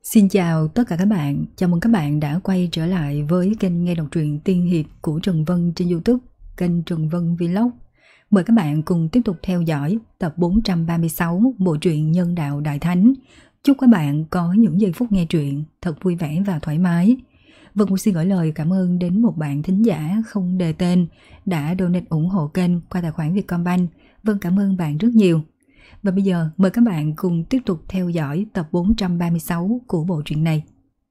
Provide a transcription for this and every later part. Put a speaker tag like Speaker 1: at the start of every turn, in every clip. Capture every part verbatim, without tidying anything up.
Speaker 1: Xin chào tất cả các bạn, chào mừng các bạn đã quay trở lại với kênh nghe đọc truyện tiên hiệp của Trần Vân trên YouTube, kênh Trần Vân Vlog. Mời các bạn cùng tiếp tục theo dõi tập bốn trăm ba mươi sáu bộ truyện Nhân Đạo Đại Thánh. Chúc các bạn có những giây phút nghe truyện thật vui vẻ và thoải mái. Vân cũng xin gửi lời cảm ơn đến một bạn thính giả không đề tên đã donate ủng hộ kênh qua tài khoản Vietcombank. Vân cảm ơn bạn rất nhiều. Và bây giờ mời các bạn cùng tiếp tục theo dõi tập bốn trăm ba mươi sáu của bộ truyện này.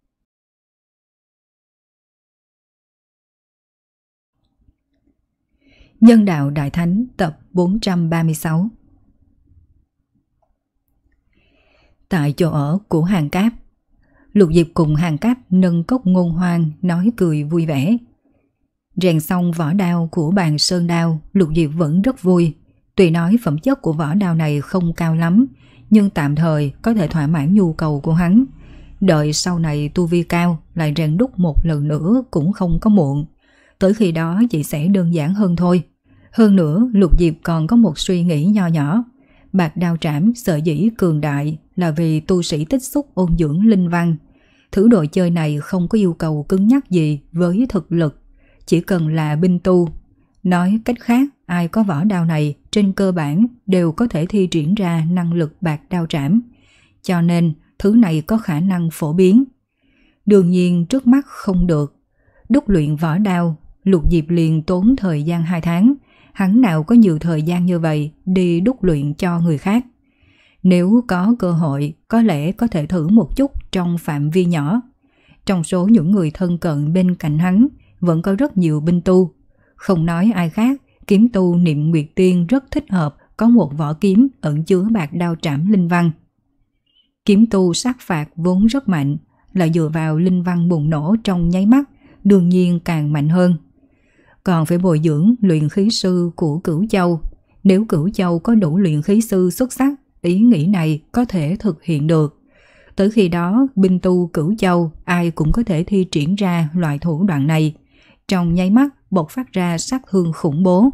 Speaker 1: Nhân Đạo Đại Thánh tập bốn trăm ba mươi sáu. Tại chỗ ở của Hàng Cáp, Lục Diệp cùng Hàng Cáp nâng cốc ngôn hoang nói cười vui vẻ. Rèn xong vỏ đao của bàn sơn đao, Lục Diệp vẫn rất vui. Tuy nói phẩm chất của vỏ đao này không cao lắm, nhưng tạm thời có thể thỏa mãn nhu cầu của hắn. Đợi sau này tu vi cao lại rèn đúc một lần nữa cũng không có muộn. Tới khi đó chỉ sẽ đơn giản hơn thôi. Hơn nữa Lục Diệp còn có một suy nghĩ nho nhỏ. Bạc đao trảm sở dĩ cường đại là vì tu sĩ tích xúc ôn dưỡng linh văn. Thứ đồ chơi này không có yêu cầu cứng nhắc gì với thực lực, chỉ cần là binh tu. Nói cách khác, ai có vỏ đao này trên cơ bản đều có thể thi triển ra năng lực bạc đao trảm. Cho nên thứ này có khả năng phổ biến. Đương nhiên trước mắt không được. Đúc luyện vỏ đao, Lục Diệp liền tốn thời gian hai tháng. Hắn nào có nhiều thời gian như vậy đi đúc luyện cho người khác. Nếu có cơ hội, có lẽ có thể thử một chút trong phạm vi nhỏ. Trong số những người thân cận bên cạnh hắn, vẫn có rất nhiều binh tu. Không nói ai khác, kiếm tu Niệm Nguyệt Tiên rất thích hợp có một vỏ kiếm ẩn chứa bạc đao trảm linh văn. Kiếm tu sát phạt vốn rất mạnh, lại dựa vào linh văn bùng nổ trong nháy mắt, đương nhiên càng mạnh hơn. Còn phải bồi dưỡng luyện khí sư của Cửu Châu. Nếu Cửu Châu có đủ luyện khí sư xuất sắc, ý nghĩ này có thể thực hiện được. Tới khi đó, binh tu Cửu Châu ai cũng có thể thi triển ra loại thủ đoạn này. Trong nháy mắt bộc phát ra sát thương khủng bố.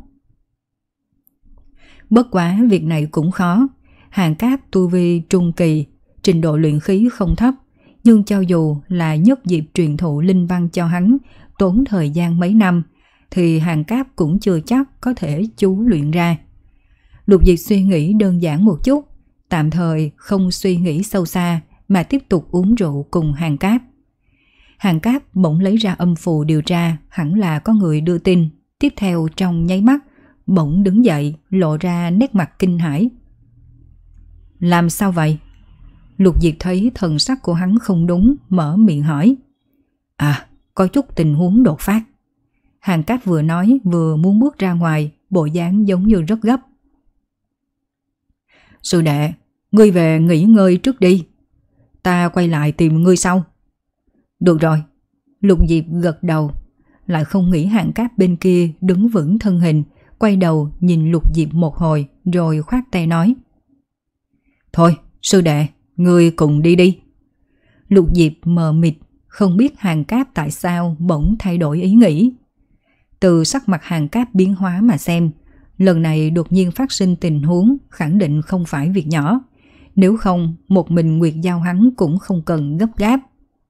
Speaker 1: Bất quá việc này cũng khó. Hàng Cáp tu vi trung kỳ, trình độ luyện khí không thấp, nhưng cho dù là nhất diệp truyền thụ linh văn cho hắn, tốn thời gian mấy năm, thì Hàng Cáp cũng chưa chắc có thể chú luyện ra. Lục Diệp suy nghĩ đơn giản một chút, tạm thời không suy nghĩ sâu xa mà tiếp tục uống rượu cùng Hàng Cáp. Hàng Cáp bỗng lấy ra âm phù điều tra, hẳn là có người đưa tin. Tiếp theo trong nháy mắt, bỗng đứng dậy, lộ ra nét mặt kinh hãi. Làm sao vậy? Lục Diệp thấy thần sắc của hắn không đúng, mở miệng hỏi. À, có chút tình huống đột phát. Hàng Cáp vừa nói vừa muốn bước ra ngoài, bộ dáng giống như rất gấp. Sư đệ, ngươi về nghỉ ngơi trước đi. Ta quay lại tìm ngươi sau. Được rồi. Lục Diệp gật đầu, lại không nghĩ Hàng Cáp bên kia đứng vững thân hình, quay đầu nhìn Lục Diệp một hồi rồi khoát tay nói. Thôi, sư đệ, ngươi cùng đi đi. Lục Diệp mờ mịt, không biết Hàng Cáp tại sao bỗng thay đổi ý nghĩ. Từ sắc mặt Hàng Cáp biến hóa mà xem, lần này đột nhiên phát sinh tình huống khẳng định không phải việc nhỏ. Nếu không, một mình Nguyệt Giao hắn cũng không cần gấp gáp.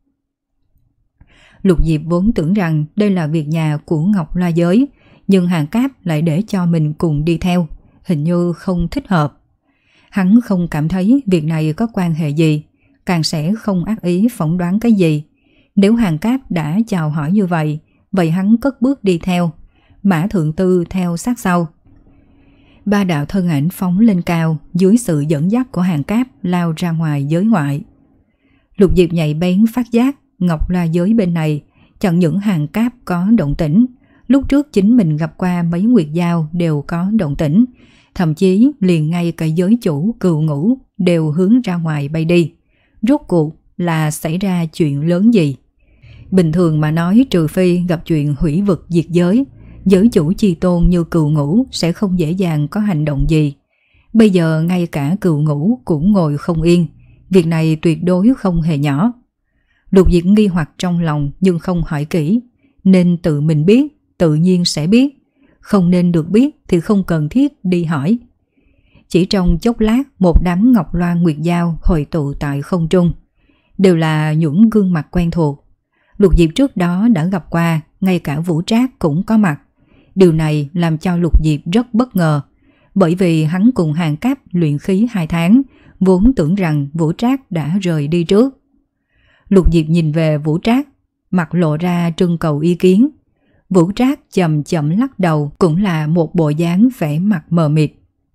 Speaker 1: Lục Diệp vốn tưởng rằng đây là việc nhà của Ngọc La Giới, nhưng Hàng Cáp lại để cho mình cùng đi theo, hình như không thích hợp. Hắn không cảm thấy việc này có quan hệ gì, càng sẽ không ác ý phỏng đoán cái gì. Nếu Hàng Cáp đã chào hỏi như vậy, vậy hắn cất bước đi theo, Mã Thượng Tư theo sát sau. Ba đạo thân ảnh phóng lên cao, dưới sự dẫn dắt của Hàng Cáp lao ra ngoài giới ngoại. Lục Diệp nhạy bén phát giác Ngọc La Giới bên này chẳng những Hàng Cáp có động tĩnh, lúc trước chính mình gặp qua mấy Nguyệt Giao đều có động tĩnh, thậm chí liền ngay cả giới chủ Cừu Ngũ đều hướng ra ngoài bay đi. Rốt cuộc là xảy ra chuyện lớn gì? Bình thường mà nói, trừ phi gặp chuyện hủy vực diệt giới, giới chủ chi tôn như Cừu Ngũ sẽ không dễ dàng có hành động gì. Bây giờ ngay cả Cừu Ngũ cũng ngồi không yên, việc này tuyệt đối không hề nhỏ. Lục Diệp nghi hoặc trong lòng nhưng không hỏi kỹ, nên tự mình biết, tự nhiên sẽ biết. Không nên được biết thì không cần thiết đi hỏi. Chỉ trong chốc lát, một đám ngọc loan nguyệt giao hội tụ tại không trung. đều là những gương mặt quen thuộc. Lục Diệp trước đó đã gặp qua, ngay cả Vũ Trác cũng có mặt. Điều này làm cho Lục Diệp rất bất ngờ, bởi vì hắn cùng Hàn Cáp luyện khí hai tháng, vốn tưởng rằng Vũ Trác đã rời đi trước. Lục Diệp nhìn về Vũ Trác, mặt lộ ra trưng cầu ý kiến. Vũ Trác chậm chậm lắc đầu, cũng là một bộ dáng vẻ mặt mờ mịt.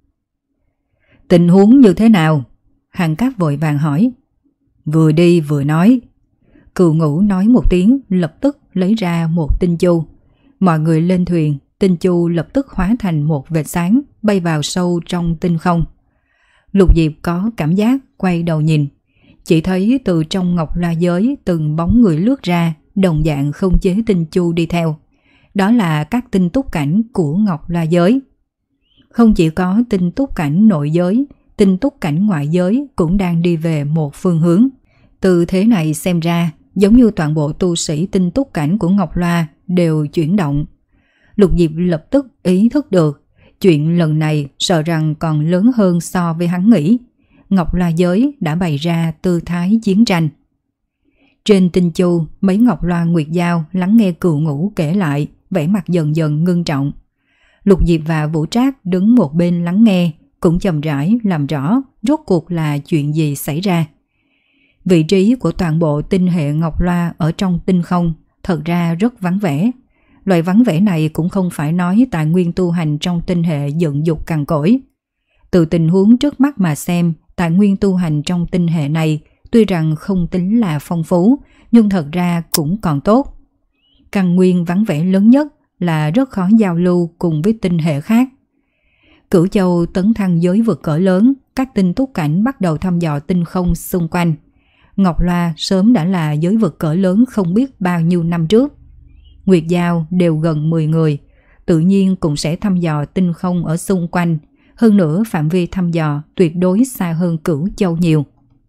Speaker 1: Tình huống như thế nào? Hàn Cáp vội vàng hỏi. Vừa đi vừa nói. Cừu Ngũ nói một tiếng, lập tức lấy ra một tinh chu. Mọi người lên thuyền, tinh chu lập tức hóa thành một vệt sáng, bay vào sâu trong tinh không. Lục Diệp có cảm giác quay đầu nhìn, chỉ thấy từ trong ngọc la giới từng bóng người lướt ra, đồng dạng không chế tinh chu đi theo. Đó là các tinh túc cảnh của ngọc la giới. Không chỉ có tinh túc cảnh nội giới, tinh túc cảnh ngoại giới cũng đang đi về một phương hướng. Từ thế này xem ra, giống như toàn bộ tu sĩ tinh túc cảnh của Ngọc Loa đều chuyển động. Lục Diệp lập tức ý thức được, chuyện lần này sợ rằng còn lớn hơn so với hắn nghĩ. Ngọc Loa giới đã bày ra tư thái chiến tranh. Trên tinh chu, mấy Ngọc Loa Nguyệt Giao lắng nghe Cừu Ngũ kể lại, vẻ mặt dần dần ngưng trọng. Lục Diệp và Vũ Trác đứng một bên lắng nghe, cũng chậm rãi làm rõ rốt cuộc là chuyện gì xảy ra. Vị trí của toàn bộ tinh hệ Ngọc Loa ở trong tinh không thật ra rất vắng vẻ. Loại vắng vẻ này cũng không phải nói tài nguyên tu hành trong tinh hệ dựng dục cằn cỗi. Từ tình huống trước mắt mà xem, tài nguyên tu hành trong tinh hệ này tuy rằng không tính là phong phú, nhưng thật ra cũng còn tốt. Căn nguyên vắng vẻ lớn nhất là rất khó giao lưu cùng với tinh hệ khác. Cửu Châu tấn thăng giới vực cỡ lớn, các tinh túc cảnh bắt đầu thăm dò tinh không xung quanh. Ngọc Loa sớm đã là giới vực cỡ lớn không biết bao nhiêu năm trước. Nguyệt Giao đều gần mười người, tự nhiên cũng sẽ thăm dò tinh không ở xung quanh. Hơn nữa phạm vi thăm dò tuyệt đối xa hơn Cửu Châu nhiều.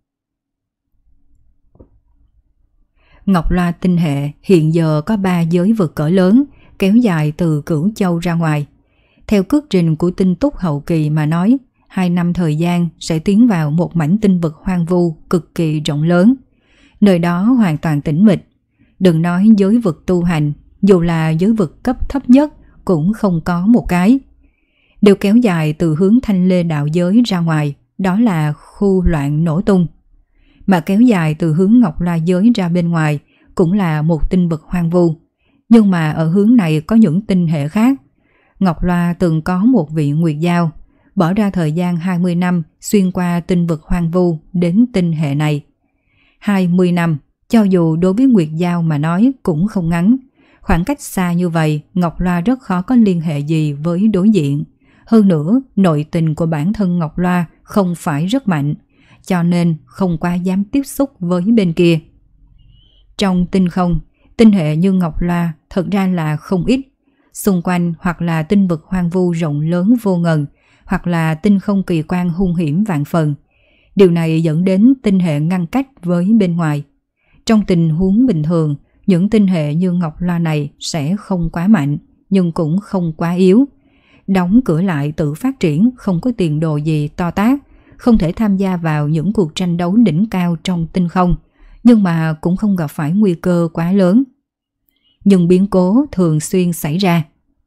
Speaker 1: Ngọc Loa tinh hệ hiện giờ có ba giới vực cỡ lớn, kéo dài từ Cửu Châu ra ngoài. Theo cước trình của tinh túc hậu kỳ mà nói, hai năm thời gian sẽ tiến vào một mảnh tinh vực hoang vu cực kỳ rộng lớn. Nơi đó hoàn toàn tĩnh mịch. Đừng nói giới vực tu hành, dù là giới vực cấp thấp nhất cũng không có một cái. Đều kéo dài từ hướng Thanh Lê đạo giới ra ngoài, đó là khu loạn nổ tung. Mà kéo dài từ hướng Ngọc La giới ra bên ngoài cũng là một tinh vực hoang vu. Nhưng mà ở hướng này có những tinh hệ khác. Ngọc Loa từng có một vị Nguyệt Giao, bỏ ra thời gian hai mươi năm xuyên qua tinh vực hoang vu đến tinh hệ này. hai mươi năm, cho dù đối với Nguyệt Giao mà nói cũng không ngắn. Khoảng cách xa như vậy, Ngọc Loa rất khó có liên hệ gì với đối diện. Hơn nữa, nội tình của bản thân Ngọc Loa không phải rất mạnh, cho nên không quá dám tiếp xúc với bên kia. Trong tinh không, tinh hệ như Ngọc Loa thật ra là không ít. Xung quanh hoặc là tinh vực hoang vu rộng lớn vô ngần, hoặc là tinh không kỳ quan hung hiểm vạn phần. Điều này dẫn đến tinh hệ ngăn cách với bên ngoài. Trong tình huống bình thường, những tinh hệ như Ngọc Loa này sẽ không quá mạnh, nhưng cũng không quá yếu. Đóng cửa lại tự phát triển, không có tiền đồ gì to tát, không thể tham gia vào những cuộc tranh đấu đỉnh cao trong tinh không, nhưng mà cũng không gặp phải nguy cơ quá lớn. Nhưng biến cố thường xuyên xảy ra.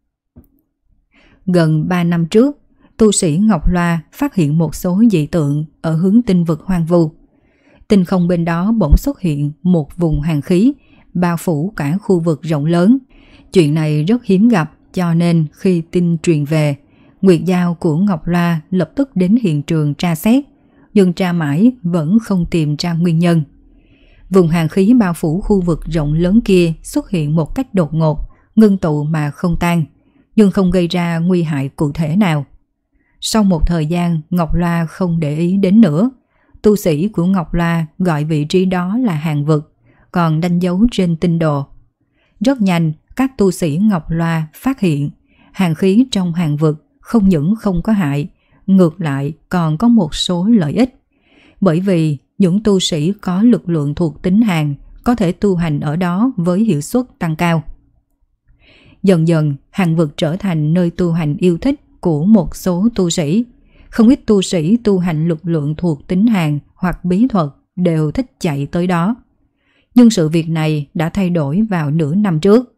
Speaker 1: Gần ba năm trước, tu sĩ Ngọc Loa phát hiện một số dị tượng ở hướng tinh vực hoang vu. Tinh không bên đó bỗng xuất hiện một vùng hàn khí, bao phủ cả khu vực rộng lớn. Chuyện này rất hiếm gặp, cho nên khi tin truyền về, Nguyệt Giao của Ngọc Loa lập tức đến hiện trường tra xét, nhưng tra mãi vẫn không tìm ra nguyên nhân. Vùng hàn khí bao phủ khu vực rộng lớn kia xuất hiện một cách đột ngột, ngưng tụ mà không tan, nhưng không gây ra nguy hại cụ thể nào. Sau một thời gian, Ngọc Loa không để ý đến nữa. Tu sĩ của Ngọc Loa gọi vị trí đó là hàn vực, còn đánh dấu trên tinh đồ. Rất nhanh, các tu sĩ Ngọc Loa phát hiện hàn khí trong hàn vực không những không có hại, ngược lại còn có một số lợi ích. Bởi vì những tu sĩ có lực lượng thuộc tính hàn có thể tu hành ở đó với hiệu suất tăng cao. Dần dần, hàn vực trở thành nơi tu hành yêu thích của một số tu sĩ. Không ít tu sĩ tu hành lực lượng thuộc tính hàn hoặc bí thuật đều thích chạy tới đó. Nhưng sự việc này đã thay đổi vào nửa năm trước.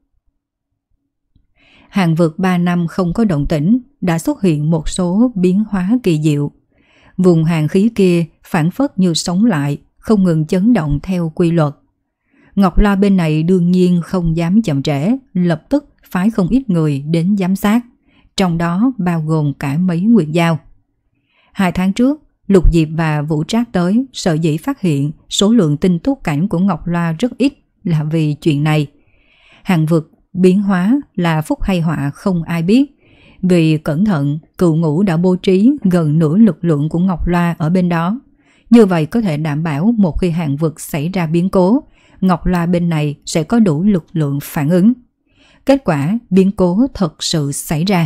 Speaker 1: Hàng vực ba năm không có động tĩnh, đã xuất hiện một số biến hóa kỳ diệu. Vùng hàng khí kia phản phất như sống lại, không ngừng chấn động theo quy luật. Ngọc Loa bên này đương nhiên không dám chậm trễ, lập tức phái không ít người đến giám sát, trong đó bao gồm cả mấy nguyệt giao. Hai tháng trước, Lục Diệp và Vũ Trác tới, sở dĩ phát hiện số lượng tinh túc cảnh của Ngọc Loa rất ít là vì chuyện này. Hàng vực biến hóa là phúc hay họa không ai biết. Vì cẩn thận, Cựu Ngũ đã bố trí gần nửa lực lượng của Ngọc Loa ở bên đó. Như vậy có thể đảm bảo một khi hàng vực xảy ra biến cố, Ngọc Loa bên này sẽ có đủ lực lượng phản ứng. Kết quả biến cố thật sự xảy ra.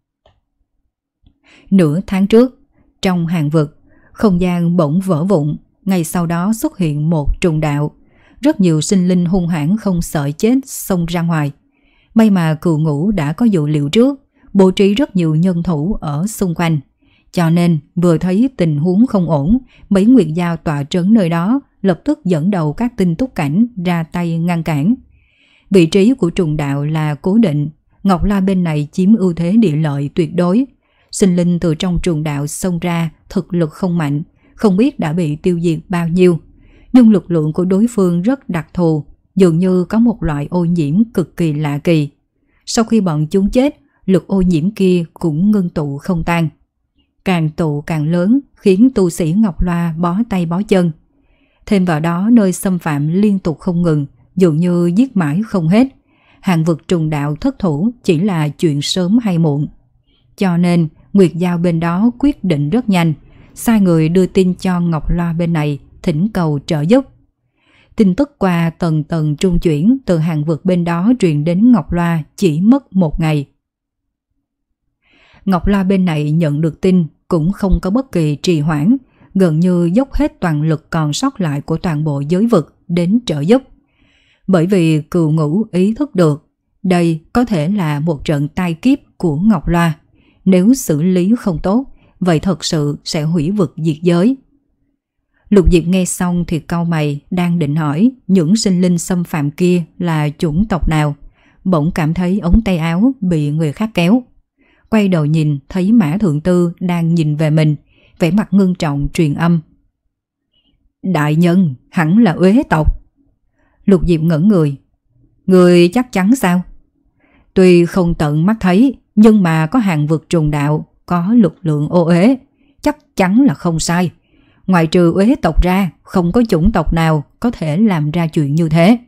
Speaker 1: Nửa tháng trước, trong hàng vực, không gian bỗng vỡ vụn, ngay sau đó xuất hiện một trùng đạo. Rất nhiều sinh linh hung hãn không sợ chết xông ra ngoài. May mà Cựu Ngũ đã có dụ liệu trước, bố trí rất nhiều nhân thủ ở xung quanh. Cho nên vừa thấy tình huống không ổn, mấy nguyệt giao tọa trấn nơi đó lập tức dẫn đầu các tinh túc cảnh ra tay ngăn cản. Vị trí của trùng đạo là cố định, Ngọc Loa bên này chiếm ưu thế địa lợi tuyệt đối. Sinh linh từ trong trùng đạo xông ra thực lực không mạnh, không biết đã bị tiêu diệt bao nhiêu. Nhưng lực lượng của đối phương rất đặc thù, dường như có một loại ô nhiễm cực kỳ lạ kỳ. Sau khi bọn chúng chết, lực ô nhiễm kia cũng ngưng tụ không tan. Càng tụ càng lớn, khiến tu sĩ Ngọc Loa bó tay bó chân. Thêm vào đó nơi xâm phạm liên tục không ngừng, dường như giết mãi không hết. Hàng vực trùng đạo thất thủ chỉ là chuyện sớm hay muộn. Cho nên Nguyệt Giao bên đó quyết định rất nhanh, sai người đưa tin cho Ngọc Loa bên này, thỉnh cầu trợ giúp. Tin tức qua tầng tầng trung chuyển từ hàng vực bên đó truyền đến Ngọc Loa chỉ mất một ngày. Ngọc Loa bên này nhận được tin cũng không có bất kỳ trì hoãn, gần như dốc hết toàn lực còn sót lại của toàn bộ giới vực đến trợ giúp. Bởi vì Cựu Ngũ ý thức được, đây có thể là một trận tai kiếp của Ngọc Loa. Nếu xử lý không tốt, vậy thật sự sẽ hủy vực diệt giới. Lục Diệp nghe xong thì cau mày, đang định hỏi những sinh linh xâm phạm kia là chủng tộc nào, bỗng cảm thấy ống tay áo bị người khác kéo. Quay đầu nhìn thấy Mã Thượng Tư đang nhìn về mình, vẻ mặt ngưng trọng truyền âm. Đại nhân, hẳn là uế tộc. Lục Diệp ngẩn người. Người chắc chắn sao? Tuy không tận mắt thấy, nhưng mà có hàng vực trùng đạo, có lực lượng ô uế, chắc chắn là không sai. Ngoài trừ uế tộc ra, không có chủng tộc nào có thể làm ra chuyện như thế.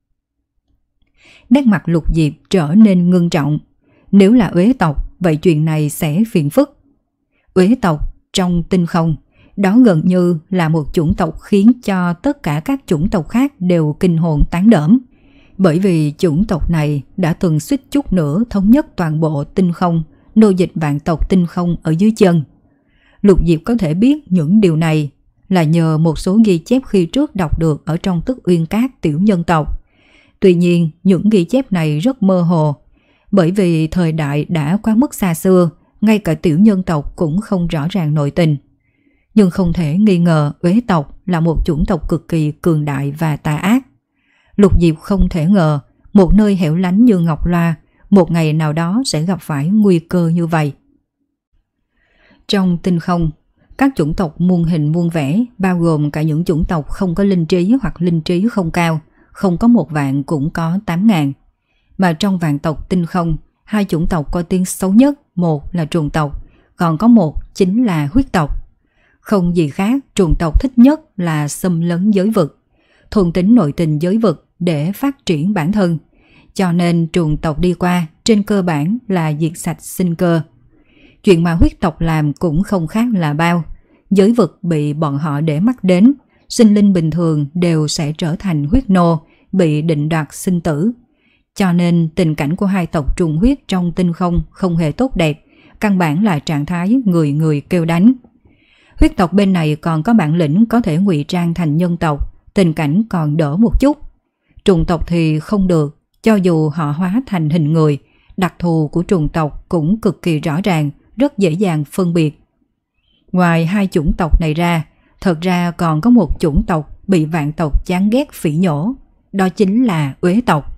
Speaker 1: Nét mặt Lục Diệp trở nên ngưng trọng. Nếu là uế tộc, vậy chuyện này sẽ phiền phức. Uế tộc trong tinh không, đó gần như là một chủng tộc khiến cho tất cả các chủng tộc khác đều kinh hồn tán đỡm. Bởi vì chủng tộc này đã từng suýt chút nữa thống nhất toàn bộ tinh không, nô dịch vạn tộc tinh không ở dưới chân. Lục Diệp có thể biết những điều này là nhờ một số ghi chép khi trước đọc được ở trong Tức Uyên Các tiểu nhân tộc. Tuy nhiên, những ghi chép này rất mơ hồ, bởi vì thời đại đã quá mức xa xưa, ngay cả tiểu nhân tộc cũng không rõ ràng nội tình. Nhưng không thể nghi ngờ uế tộc là một chủng tộc cực kỳ cường đại và tà ác. Lục Diệp không thể ngờ một nơi hẻo lánh như Ngọc Loa một ngày nào đó sẽ gặp phải nguy cơ như vậy. Trong tinh không, các chủng tộc muôn hình muôn vẻ, bao gồm cả những chủng tộc không có linh trí hoặc linh trí không cao, không có một vạn cũng có tám ngàn. Mà trong vạn tộc tinh không, hai chủng tộc có tiếng xấu nhất, một là trùng tộc, còn có một chính là huyết tộc. Không gì khác, trùng tộc thích nhất là xâm lấn giới vực, thuần tính nội tình giới vực để phát triển bản thân. Cho nên trùng tộc đi qua trên cơ bản là diệt sạch sinh cơ. Chuyện mà huyết tộc làm cũng không khác là bao. Giới vực bị bọn họ để mắt đến, sinh linh bình thường đều sẽ trở thành huyết nô, bị định đoạt sinh tử. Cho nên tình cảnh của hai tộc trùng huyết trong tinh không không hề tốt đẹp, căn bản là trạng thái người người kêu đánh. Huyết tộc bên này còn có bản lĩnh có thể ngụy trang thành nhân tộc, tình cảnh còn đỡ một chút. Trùng tộc thì không được, cho dù họ hóa thành hình người, đặc thù của trùng tộc cũng cực kỳ rõ ràng, rất dễ dàng phân biệt. Ngoài hai chủng tộc này ra, thật ra còn có một chủng tộc bị vạn tộc chán ghét phỉ nhổ, đó chính là Uế tộc.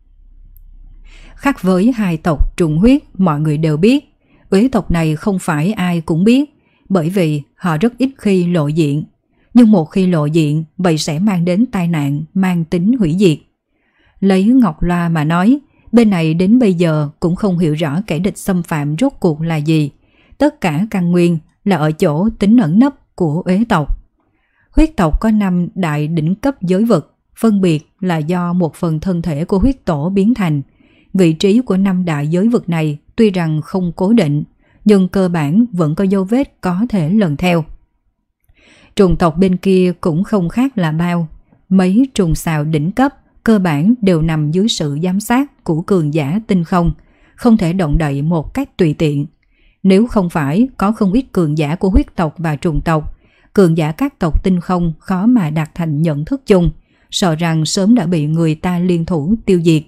Speaker 1: Khác với hai tộc trùng huyết, mọi người đều biết, Uế tộc này không phải ai cũng biết, bởi vì họ rất ít khi lộ diện. Nhưng một khi lộ diện, vậy sẽ mang đến tai nạn, mang tính hủy diệt. Lấy Ngọc Loa mà nói, bên này đến bây giờ cũng không hiểu rõ kẻ địch xâm phạm rốt cuộc là gì. Tất cả căn nguyên là ở chỗ tính ẩn nấp của Uế tộc. Huyết tộc có năm đại đỉnh cấp giới vực, phân biệt là do một phần thân thể của huyết tổ biến thành. Vị trí của năm đại giới vực này tuy rằng không cố định, nhưng cơ bản vẫn có dấu vết có thể lần theo. Trùng tộc bên kia cũng không khác là bao. Mấy trùng xào đỉnh cấp cơ bản đều nằm dưới sự giám sát của cường giả tinh không, không thể động đậy một cách tùy tiện. Nếu không phải có không ít cường giả của huyết tộc và trùng tộc, cường giả các tộc tinh không khó mà đạt thành nhận thức chung, sợ rằng sớm đã bị người ta liên thủ tiêu diệt.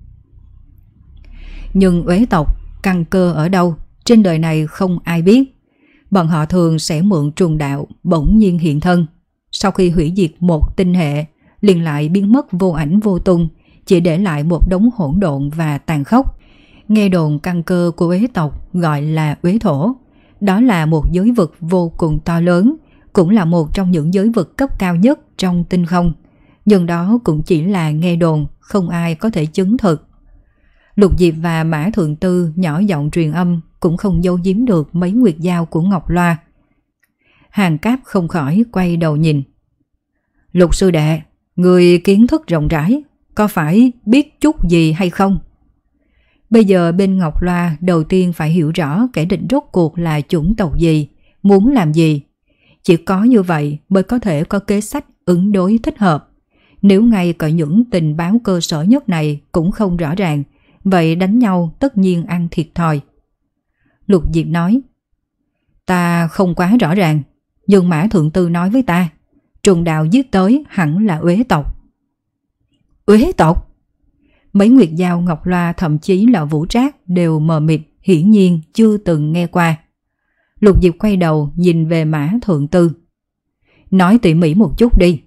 Speaker 1: Nhưng Uế tộc căn cơ ở đâu, trên đời này không ai biết. Bọn họ thường sẽ mượn trùng đạo bỗng nhiên hiện thân. Sau khi hủy diệt một tinh hệ, liền lại biến mất vô ảnh vô tung, chỉ để lại một đống hỗn độn và tàn khốc. Nghe đồn căn cơ của Uế tộc gọi là Uế thổ. Đó là một giới vực vô cùng to lớn, cũng là một trong những giới vực cấp cao nhất trong tinh không. Nhưng đó cũng chỉ là nghe đồn, không ai có thể chứng thực. Lục Diệp và Mã Thượng Tư nhỏ giọng truyền âm, cũng không giấu giếm được mấy nguyệt dao của Ngọc Loa. Hàng Cáp không khỏi quay đầu nhìn. Lục sư đệ, người kiến thức rộng rãi, có phải biết chút gì hay không? Bây giờ bên Ngọc Loa đầu tiên phải hiểu rõ kẻ địch rốt cuộc là chủng tộc gì, muốn làm gì. Chỉ có như vậy mới có thể có kế sách ứng đối thích hợp. Nếu ngay cả những tình báo cơ sở nhất này cũng không rõ ràng, vậy đánh nhau tất nhiên ăn thiệt thòi. Lục Diệp nói, ta không quá rõ ràng, nhưng Mã Thượng Tư nói với ta, trùng đạo giết tới hẳn là Uế tộc. Uế tộc? Mấy nguyệt dao Ngọc Loa thậm chí là Vũ Trác đều mờ mịt, hiển nhiên chưa từng nghe qua. Lục Diệp quay đầu nhìn về Mã Thượng Tư. Nói tỉ mỉ một chút đi.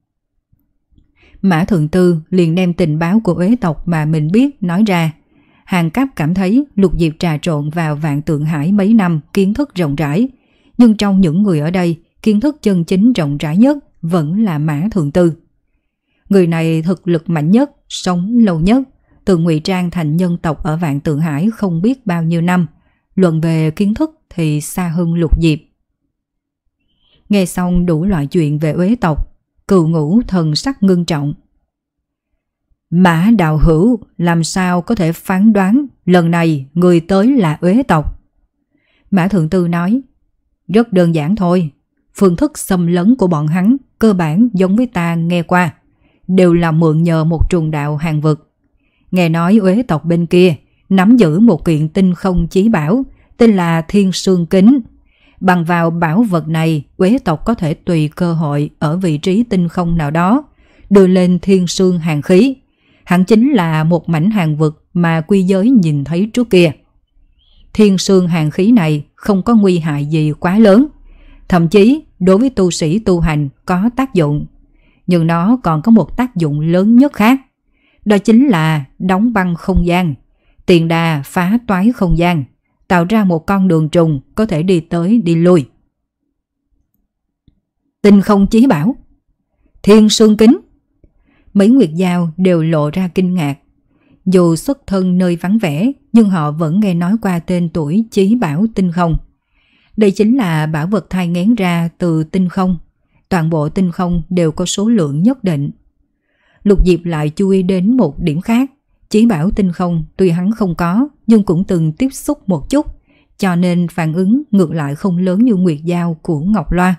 Speaker 1: Mã Thượng Tư liền đem tình báo của Uế tộc mà mình biết nói ra. Hàng Cáp cảm thấy Lục Diệp trà trộn vào Vạn Tượng Hải mấy năm, kiến thức rộng rãi. Nhưng trong những người ở đây, kiến thức chân chính rộng rãi nhất vẫn là Mã Thượng Tư. Người này thực lực mạnh nhất, sống lâu nhất, từ ngụy trang thành nhân tộc ở Vạn Tượng Hải không biết bao nhiêu năm. Luận về kiến thức thì xa hơn Lục Diệp. Nghe xong đủ loại chuyện về Uế tộc, Cừu Ngũ thần sắc ngưng trọng. Mã đạo hữu làm sao có thể phán đoán lần này người tới là Uế tộc? Mã Thượng Tư nói, rất đơn giản thôi. Phương thức xâm lấn của bọn hắn cơ bản giống với ta nghe qua, đều là mượn nhờ một trùng đạo hàng vực. Nghe nói Uế tộc bên kia nắm giữ một kiện tinh không chí bảo, tên là Thiên Sương Kính. Bằng vào bảo vật này, Uế tộc có thể tùy cơ hội ở vị trí tinh không nào đó, đưa lên Thiên Sương hàng khí. Hẳn chính là một mảnh hàng vực mà quy giới nhìn thấy trước kia. Thiên Sương hàng khí này không có nguy hại gì quá lớn, thậm chí đối với tu sĩ tu hành có tác dụng. Nhưng nó còn có một tác dụng lớn nhất khác, đó chính là đóng băng không gian, tiền đà phá toái không gian, tạo ra một con đường trùng có thể đi tới đi lui. Tinh không chí bảo, Thiên Sương Kính. Mấy nguyệt dao đều lộ ra kinh ngạc. Dù xuất thân nơi vắng vẻ, nhưng họ vẫn nghe nói qua tên tuổi chí bảo tinh không. Đây chính là bảo vật thai nghén ra từ tinh không. Toàn bộ tinh không đều có số lượng nhất định. Lục Diệp lại chú ý đến một điểm khác. Chí bảo tinh không tuy hắn không có, nhưng cũng từng tiếp xúc một chút, cho nên phản ứng ngược lại không lớn như nguyệt dao của Ngọc Loa.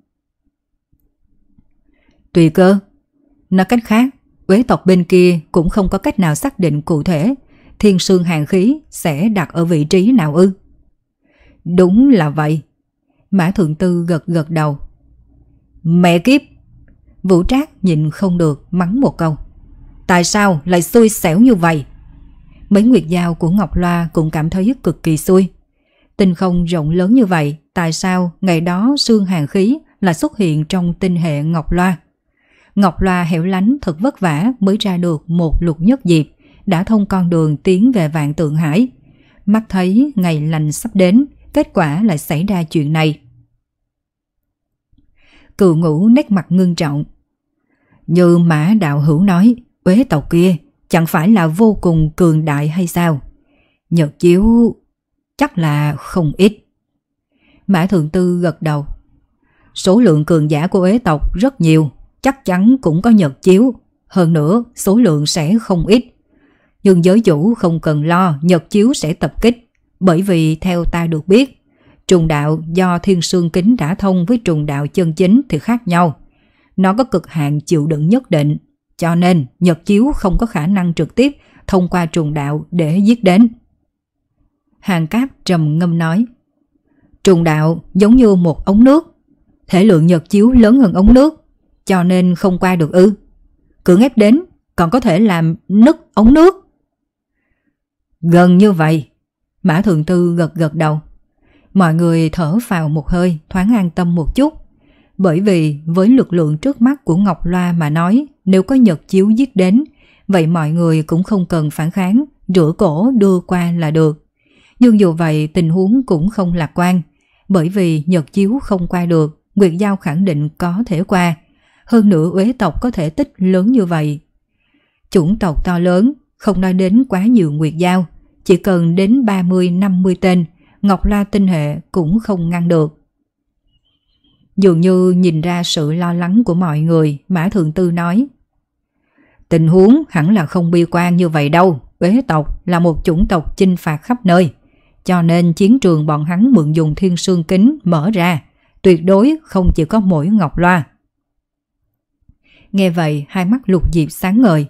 Speaker 1: Tùy cơ. Nói cách khác, Uế tộc bên kia cũng không có cách nào xác định cụ thể Thiên Sương hàng khí sẽ đặt ở vị trí nào ư? Đúng là vậy. Mã Thượng Tư gật gật đầu. Mẹ kiếp! Vũ Trác nhịn không được mắng một câu. Tại sao lại xui xẻo như vậy? Mấy nguyệt dao của Ngọc Loa cũng cảm thấy cực kỳ xui. Tinh không rộng lớn như vậy, tại sao ngày đó sương hàng khí lại xuất hiện trong tinh hệ Ngọc Loa? Ngọc Loa hẻo lánh thật vất vả mới ra được một Lục Nhất Diệp, đã thông con đường tiến về Vạn Tượng Hải. Mắt thấy ngày lành sắp đến, kết quả lại xảy ra chuyện này. Cừu Ngũ nét mặt ngưng trọng. Như Mã đạo hữu nói, uế tộc kia chẳng phải là vô cùng cường đại hay sao? Nhật chiếu chắc là không ít. Mã Thượng Tư gật đầu. Số lượng cường giả của uế tộc rất nhiều, chắc chắn cũng có nhật chiếu. Hơn nữa số lượng sẽ không ít. Nhưng giới chủ không cần lo nhật chiếu sẽ tập kích. Bởi vì theo ta được biết, trùng đạo do Thiên Sương Kính đã thông với trùng đạo chân chính thì khác nhau. Nó có cực hạn chịu đựng nhất định, cho nên nhật chiếu không có khả năng trực tiếp thông qua trùng đạo để giết đến. Hàng Cáp trầm ngâm nói. Trùng đạo giống như một ống nước, thể lượng nhật chiếu lớn hơn ống nước, cho nên không qua được ư? Cưỡng ép đến còn có thể làm nứt ống nước. Gần như vậy. Mã Thượng Tư gật gật đầu. Mọi người thở phào một hơi, thoáng an tâm một chút. Bởi vì với lực lượng trước mắt của Ngọc Loa mà nói, nếu có nhật chiếu giết đến, vậy mọi người cũng không cần phản kháng, rửa cổ đưa qua là được. Nhưng dù vậy tình huống cũng không lạc quan, bởi vì nhật chiếu không qua được, Nguyệt Giao khẳng định có thể qua. Hơn nữa uế tộc có thể tích lớn như vậy. Chủng tộc to lớn, không nói đến quá nhiều Nguyệt Giao, chỉ cần đến ba mươi năm mươi tên, Ngọc La tinh hệ cũng không ngăn được. Dường như nhìn ra sự lo lắng của mọi người, Mã Thượng Tư nói. Tình huống hẳn là không bi quan như vậy đâu. Uế tộc là một chủng tộc chinh phạt khắp nơi, cho nên chiến trường bọn hắn mượn dùng Thiên Sương Kính mở ra, tuyệt đối không chỉ có mỗi Ngọc Loa. Nghe vậy hai mắt Lục Diệp sáng ngời.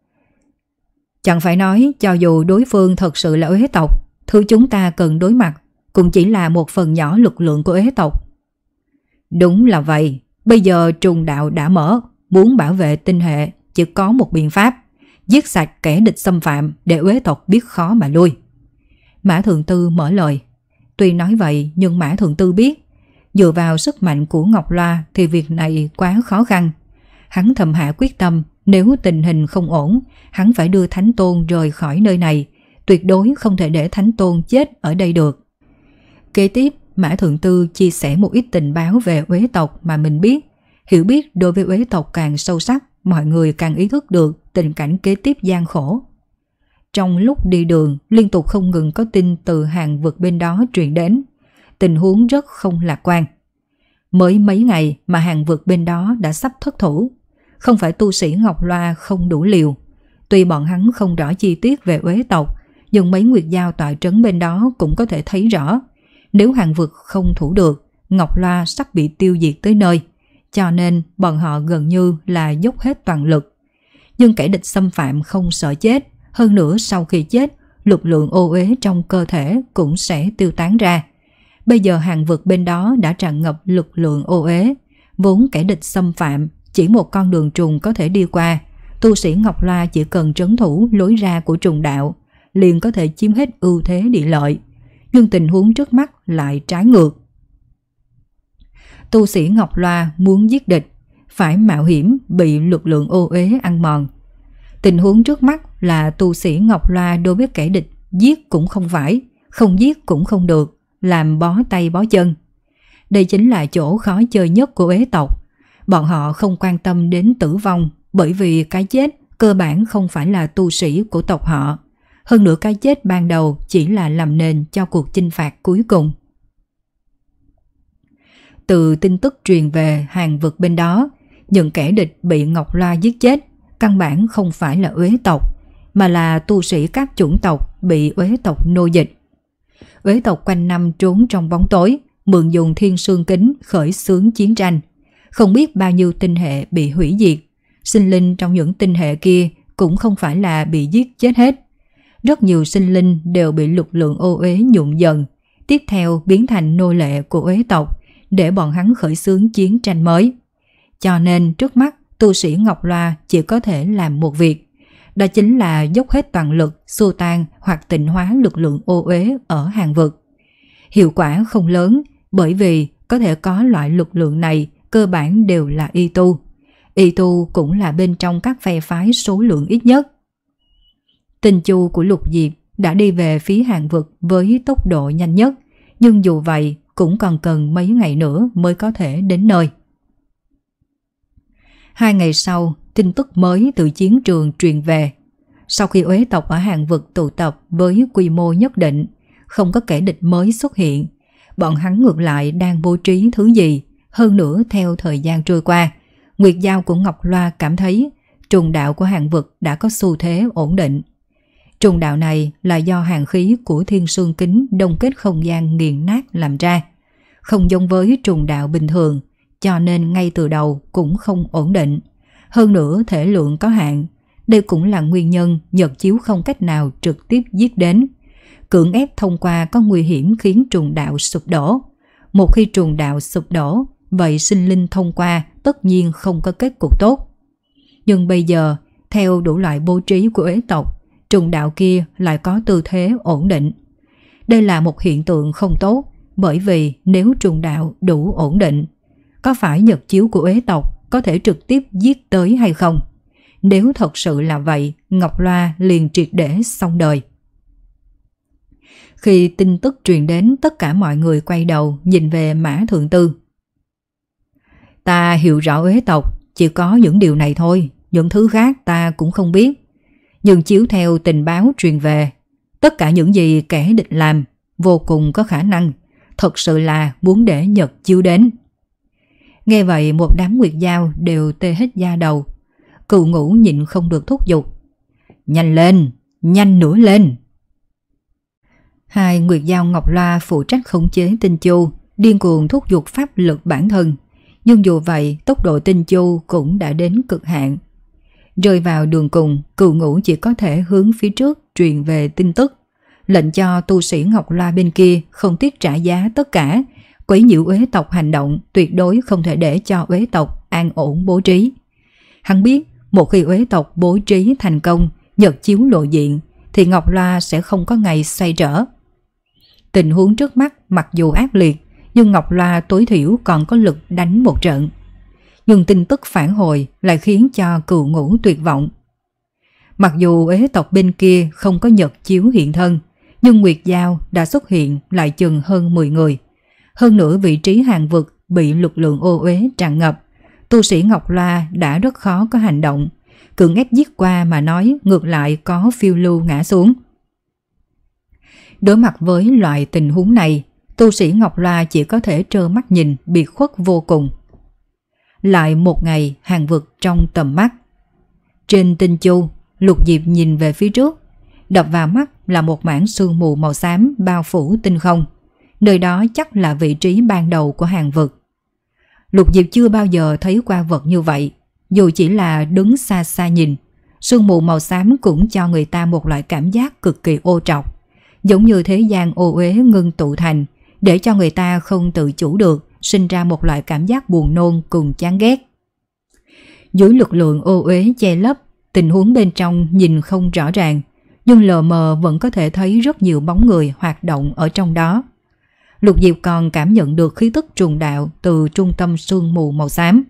Speaker 1: Chẳng phải nói cho dù đối phương thật sự là uế tộc, thứ chúng ta cần đối mặt cũng chỉ là một phần nhỏ lực lượng của uế tộc. Đúng là vậy, bây giờ trùng đạo đã mở, muốn bảo vệ tinh hệ chỉ có một biện pháp, giết sạch kẻ địch xâm phạm để uế tộc biết khó mà lui. Mã Thượng Tư mở lời. Tuy nói vậy nhưng Mã Thượng Tư biết, dựa vào sức mạnh của Ngọc Loa thì việc này quá khó khăn. Hắn thầm hạ quyết tâm, nếu tình hình không ổn, hắn phải đưa Thánh Tôn rời khỏi nơi này, tuyệt đối không thể để Thánh Tôn chết ở đây được. Kế tiếp, Mã Thượng Tư chia sẻ một ít tình báo về uế tộc mà mình biết. Hiểu biết đối với uế tộc càng sâu sắc, mọi người càng ý thức được tình cảnh kế tiếp gian khổ. Trong lúc đi đường, liên tục không ngừng có tin từ hàng vực bên đó truyền đến. Tình huống rất không lạc quan. Mới mấy ngày mà hàng vực bên đó đã sắp thất thủ. Không phải tu sĩ Ngọc Loa không đủ liều. Tuy bọn hắn không rõ chi tiết về uế tộc, nhưng mấy Nguyệt Giao tọa trấn bên đó cũng có thể thấy rõ. Nếu hàng vực không thủ được, Ngọc Loa sắp bị tiêu diệt tới nơi. Cho nên bọn họ gần như là dốc hết toàn lực. Nhưng kẻ địch xâm phạm không sợ chết. Hơn nữa sau khi chết, lực lượng ô uế trong cơ thể cũng sẽ tiêu tán ra. Bây giờ hàng vực bên đó đã tràn ngập lực lượng ô uế. Vốn kẻ địch xâm phạm chỉ một con đường trùng có thể đi qua. Tu sĩ Ngọc Loa chỉ cần trấn thủ lối ra của trùng đạo, liền có thể chiếm hết ưu thế địa lợi. Nhưng tình huống trước mắt lại trái ngược. Tu sĩ Ngọc Loa muốn giết địch, phải mạo hiểm bị lực lượng ô uế ăn mòn. Tình huống trước mắt là tu sĩ Ngọc Loa đối với kẻ địch giết cũng không phải, không giết cũng không được, làm bó tay bó chân. Đây chính là chỗ khó chơi nhất của uế tộc. Bọn họ không quan tâm đến tử vong, bởi vì cái chết cơ bản không phải là tu sĩ của tộc họ. Hơn nữa cái chết ban đầu chỉ là làm nền cho cuộc chinh phạt cuối cùng. Từ tin tức truyền về hàng vực bên đó, những kẻ địch bị Ngọc Loa giết chết căn bản không phải là uế tộc, mà là tu sĩ các chủng tộc bị uế tộc nô dịch. Uế tộc quanh năm trốn trong bóng tối, mượn dùng Thiên Sương Kính khởi xướng chiến tranh. Không biết bao nhiêu tinh hệ bị hủy diệt, sinh linh trong những tinh hệ kia cũng không phải là bị giết chết hết. Rất nhiều sinh linh đều bị lực lượng ô uế nhuộm dần, tiếp theo biến thành nô lệ của uế tộc để bọn hắn khởi xướng chiến tranh mới. Cho nên trước mắt tu sĩ Ngọc Loa chỉ có thể làm một việc, đó chính là dốc hết toàn lực xua tan hoặc tịnh hóa lực lượng ô uế ở hàng vực. Hiệu quả không lớn, bởi vì có thể có loại lực lượng này cơ bản đều là y tu. Y tu cũng là bên trong các phe phái số lượng ít nhất. Tinh chu của Lục Diệp đã đi về phía Hàn Vực với tốc độ nhanh nhất, nhưng dù vậy cũng còn cần mấy ngày nữa mới có thể đến nơi. Hai ngày sau, tin tức mới từ chiến trường truyền về. Sau khi uế tộc ở Hàn Vực tụ tập với quy mô nhất định, không có kẻ địch mới xuất hiện, bọn hắn ngược lại đang bố trí thứ gì. Hơn nữa theo thời gian trôi qua, Nguyệt Giao của Ngọc Loa cảm thấy trùng đạo của Hàn Vực đã có xu thế ổn định. Trùng đạo này là do hàn khí của thiên sương kính đông kết không gian nghiền nát làm ra. Không giống với trùng đạo bình thường, cho nên ngay từ đầu cũng không ổn định. Hơn nữa thể lượng có hạn, đây cũng là nguyên nhân Nhật Chiếu không cách nào trực tiếp giết đến. Cưỡng ép thông qua có nguy hiểm khiến trùng đạo sụp đổ. Một khi trùng đạo sụp đổ, vậy sinh linh thông qua tất nhiên không có kết cục tốt. Nhưng bây giờ, theo đủ loại bố trí của uế tộc, trùng đạo kia lại có tư thế ổn định. Đây là một hiện tượng không tốt, bởi vì nếu trùng đạo đủ ổn định, có phải Nhật Chiếu của uế tộc có thể trực tiếp giết tới hay không? Nếu thật sự là vậy, Ngọc Loa liền triệt để xong đời. Khi tin tức truyền đến, tất cả mọi người quay đầu nhìn về Mã Thượng Tư. Ta hiểu rõ uế tộc, chỉ có những điều này thôi, những thứ khác ta cũng không biết. Nhưng chiếu theo tình báo truyền về, tất cả những gì kẻ địch làm vô cùng có khả năng, thật sự là muốn để Nhật Chiếu đến. Nghe vậy một đám Nguyệt Giao đều tê hết da đầu. Cựu Ngũ nhịn không được thúc giục. Nhanh lên, nhanh nữa lên. Hai Nguyệt Giao Ngọc Loa phụ trách khống chế Tinh Chu, điên cuồng thúc giục pháp lực bản thân. Nhưng dù vậy, tốc độ Tinh Chu cũng đã đến cực hạn. Rơi vào đường cùng, Cựu Ngũ chỉ có thể hướng phía trước truyền về tin tức, lệnh cho tu sĩ Ngọc Loa bên kia không tiếc trả giá tất cả, quấy nhiễu uế tộc hành động, tuyệt đối không thể để cho uế tộc an ổn bố trí. Hắn biết, một khi uế tộc bố trí thành công, Nhật Chiếu lộ diện, thì Ngọc Loa sẽ không có ngày xoay trở. Tình huống trước mắt mặc dù ác liệt, nhưng Ngọc Loa tối thiểu còn có lực đánh một trận. Nhưng tin tức phản hồi lại khiến cho Cựu Ngũ tuyệt vọng. Mặc dù uế tộc bên kia không có Nhật Chiếu hiện thân, nhưng Nguyệt Giao đã xuất hiện lại chừng hơn mười người. Hơn nữa vị trí Hàn Vực bị lực lượng ô uế tràn ngập, tu sĩ Ngọc Loa đã rất khó có hành động. Cưỡng ép giết qua mà nói ngược lại có phiêu lưu ngã xuống. Đối mặt với loại tình huống này, tu sĩ Ngọc Loa chỉ có thể trơ mắt nhìn, biệt khuất vô cùng. Lại một ngày Hàn Vực trong tầm mắt. Trên Tinh Chu, Lục Diệp nhìn về phía trước, đập vào mắt là một mảng sương mù màu xám bao phủ tinh không. Nơi đó chắc là vị trí ban đầu của Hàn Vực. Lục Diệp chưa bao giờ thấy qua vật như vậy, dù chỉ là đứng xa xa nhìn, sương mù màu xám cũng cho người ta một loại cảm giác cực kỳ ô trọc, giống như thế gian ô uế ngưng tụ thành, để cho người ta không tự chủ được, sinh ra một loại cảm giác buồn nôn cùng chán ghét. Dưới lực lượng ô uế che lấp, tình huống bên trong nhìn không rõ ràng, nhưng lờ mờ vẫn có thể thấy rất nhiều bóng người hoạt động ở trong đó. Lục Diệp còn cảm nhận được khí tức trùng đạo từ trung tâm sương mù màu xám.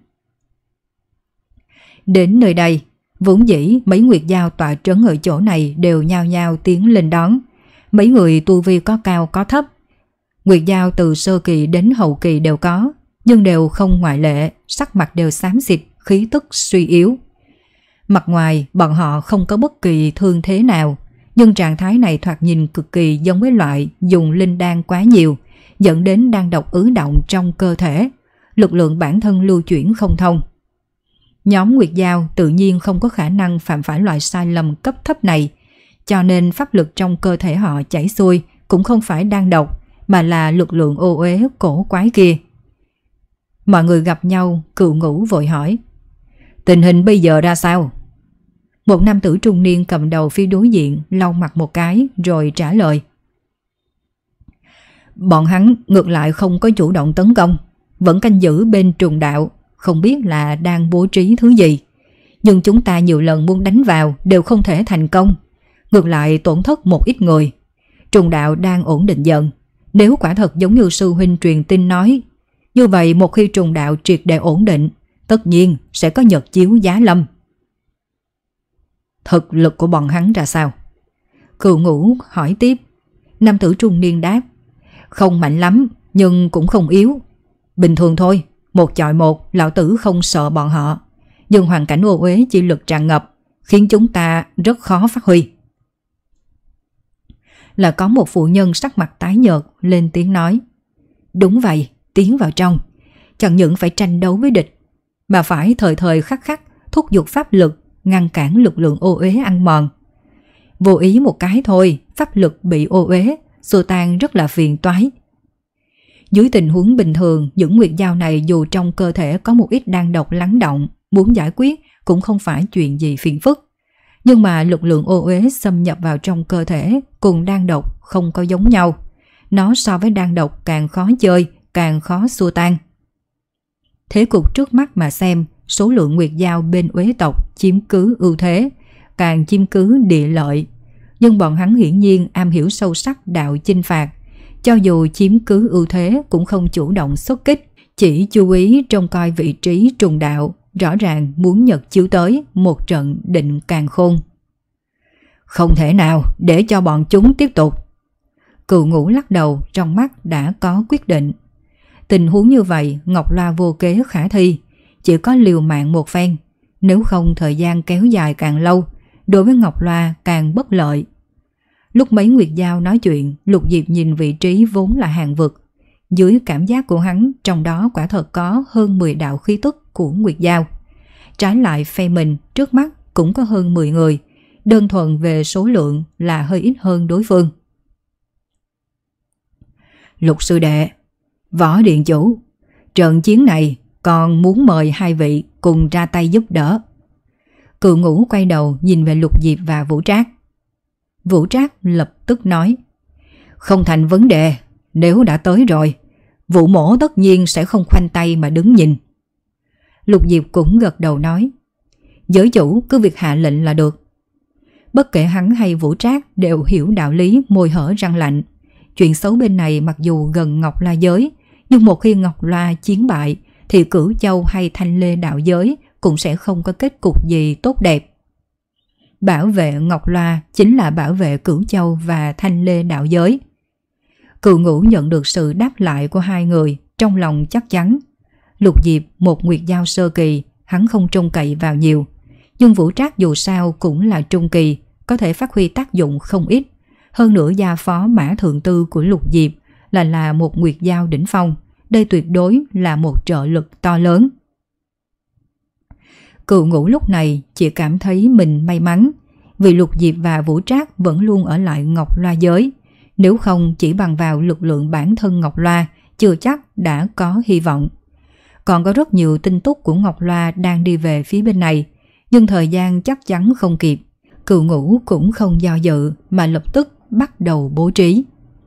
Speaker 1: Đến nơi đây, vốn dĩ mấy Nguyệt Giao tọa trấn ở chỗ này đều nhao nhao tiến lên đón. Mấy người tu vi có cao có thấp. Nguyệt Giao từ sơ kỳ đến hậu kỳ đều có, nhưng đều không ngoại lệ, sắc mặt đều xám xịt, khí tức suy yếu. Mặt ngoài bọn họ không có bất kỳ thương thế nào, nhưng trạng thái này thoạt nhìn cực kỳ giống với loại dùng linh đan quá nhiều, dẫn đến đan độc ứ động trong cơ thể, lực lượng bản thân lưu chuyển không thông. Nhóm Nguyệt Giao tự nhiên không có khả năng phạm phải loại sai lầm cấp thấp này, cho nên pháp lực trong cơ thể họ chảy xuôi cũng không phải đan độc, mà là lực lượng ô uế cổ quái kia. Mọi người gặp nhau, Cựu Ngũ vội hỏi: tình hình bây giờ ra sao? Một nam tử trung niên cầm đầu phía đối diện lau mặt một cái rồi trả lời: bọn hắn ngược lại không có chủ động tấn công, vẫn canh giữ bên trùng đạo, không biết là đang bố trí thứ gì. Nhưng chúng ta nhiều lần muốn đánh vào đều không thể thành công, ngược lại tổn thất một ít người. Trùng đạo đang ổn định dần, nếu quả thật giống như sư huynh truyền tin nói, như vậy một khi trùng đạo triệt để ổn định, tất nhiên sẽ có nhật chiếu giá lâm. Thực lực của bọn hắn ra sao? Cựu Ngũ hỏi tiếp. Nam tử trung niên đáp. Không mạnh lắm, nhưng cũng không yếu. Bình thường thôi, một chọi một, lão tử không sợ bọn họ. Nhưng hoàn cảnh ô uế chi lực tràn ngập, khiến chúng ta rất khó phát huy. Là có một phụ nhân sắc mặt tái nhợt lên tiếng nói. Đúng vậy, tiến vào trong. Chẳng những phải tranh đấu với địch, mà phải thời thời khắc khắc thúc giục pháp lực, ngăn cản lực lượng ô uế ăn mòn. Vô ý một cái thôi, pháp lực bị ô uế, xua tan rất là phiền toái. Dưới tình huống bình thường, những nguyệt dao này dù trong cơ thể có một ít đan độc lắng động, muốn giải quyết cũng không phải chuyện gì phiền phức. Nhưng mà lực lượng ô uế xâm nhập vào trong cơ thể cùng đan độc không có giống nhau. Nó so với đan độc càng khó chơi, càng khó xua tan. Thế cục trước mắt mà xem, số lượng nguyệt dao bên uế tộc chiếm cứ ưu thế, càng chiếm cứ địa lợi. Nhưng bọn hắn hiển nhiên am hiểu sâu sắc đạo chinh phạt, cho dù chiếm cứ ưu thế cũng không chủ động xuất kích, chỉ chú ý trông coi vị trí trùng đạo, rõ ràng muốn nhật chiếu tới một trận định càn khôn. Không thể nào để cho bọn chúng tiếp tục. Cựu Ngũ lắc đầu, trong mắt đã có quyết định. Tình huống như vậy Ngọc Loa vô kế khả thi, chỉ có liều mạng một phen. Nếu không thời gian kéo dài càng lâu, đối với Ngọc Loa càng bất lợi. Lúc mấy nguyệt dao nói chuyện, Lục Diệp nhìn vị trí vốn là hàng vực. Dưới cảm giác của hắn, trong đó quả thật có hơn mười đạo khí tức của nguyệt dao. Trái lại phe mình trước mắt cũng có hơn mười người, đơn thuần về số lượng là hơi ít hơn đối phương. Lục sư đệ, Võ điện chủ, trận chiến này còn muốn mời hai vị cùng ra tay giúp đỡ. Cựu Ngũ quay đầu nhìn về Lục Diệp và Vũ Trác. Vũ Trác lập tức nói. Không thành vấn đề, nếu đã tới rồi, Vũ mỗ tất nhiên sẽ không khoanh tay mà đứng nhìn. Lục Diệp cũng gật đầu nói. Giới chủ cứ việc hạ lệnh là được. Bất kể hắn hay Vũ Trác đều hiểu đạo lý môi hở răng lạnh. Chuyện xấu bên này mặc dù gần Ngọc La giới, nhưng một khi Ngọc La chiến bại thì Cửu Châu hay Thanh Lê đạo giới cũng sẽ không có kết cục gì tốt đẹp. Bảo vệ Ngọc La chính là bảo vệ Cửu Châu và Thanh Lê đạo giới. Cựu Ngũ nhận được sự đáp lại của hai người, trong lòng chắc chắn. Lục Diệp một nguyệt dao sơ kỳ, hắn không trông cậy vào nhiều. Nhưng Vũ Trác dù sao cũng là trung kỳ, có thể phát huy tác dụng không ít. Hơn nữa gia phó Mã Thượng Tư của Lục Diệp là là một nguyệt dao đỉnh phong. Đây tuyệt đối là một trợ lực to lớn. Cựu Ngũ lúc này chỉ cảm thấy mình may mắn, vì Lục Diệp và Vũ Trác vẫn luôn ở lại Ngọc Loa giới. Nếu không chỉ bằng vào lực lượng bản thân Ngọc Loa, chưa chắc đã có hy vọng. Còn có rất nhiều tin tức của Ngọc Loa đang đi về phía bên này, nhưng thời gian chắc chắn không kịp. Cựu Ngũ cũng không do dự mà lập tức bắt đầu bố trí.